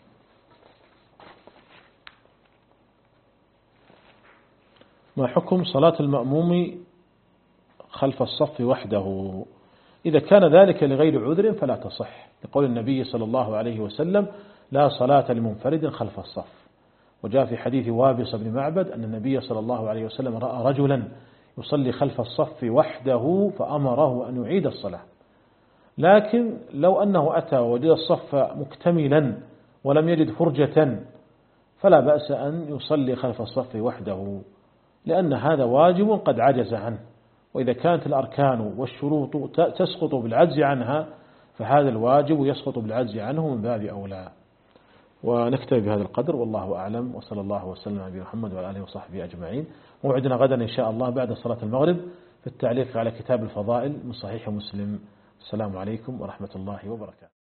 ما حكم صلاة المأموم خلف الصف وحده؟ إذا كان ذلك لغير عذر فلا تصح، لقول النبي صلى الله عليه وسلم لا صلاة لمنفرد خلف الصف. وجاء في حديث وابص بن معبد أن النبي صلى الله عليه وسلم رأى رجلا يصلي خلف الصف وحده فأمره أن يعيد الصلاة. لكن لو أنه أتى ووجد الصف مكتملا ولم يجد فرجة فلا بأس أن يصلي خلف الصف وحده، لأن هذا واجب قد عجز عنه، وإذا كانت الأركان والشروط تسقط بالعجز عنها فهذا الواجب يسقط بالعجز عنه من باب أولى. ونكتفي بهذا القدر والله أعلم، وصلى الله وسلم على محمد وعلى آله وصحبه أجمعين. موعدنا غدا إن شاء الله بعد صلاة المغرب في التعليق على كتاب الفضائل من صحيح مسلم. السلام عليكم ورحمة الله وبركاته.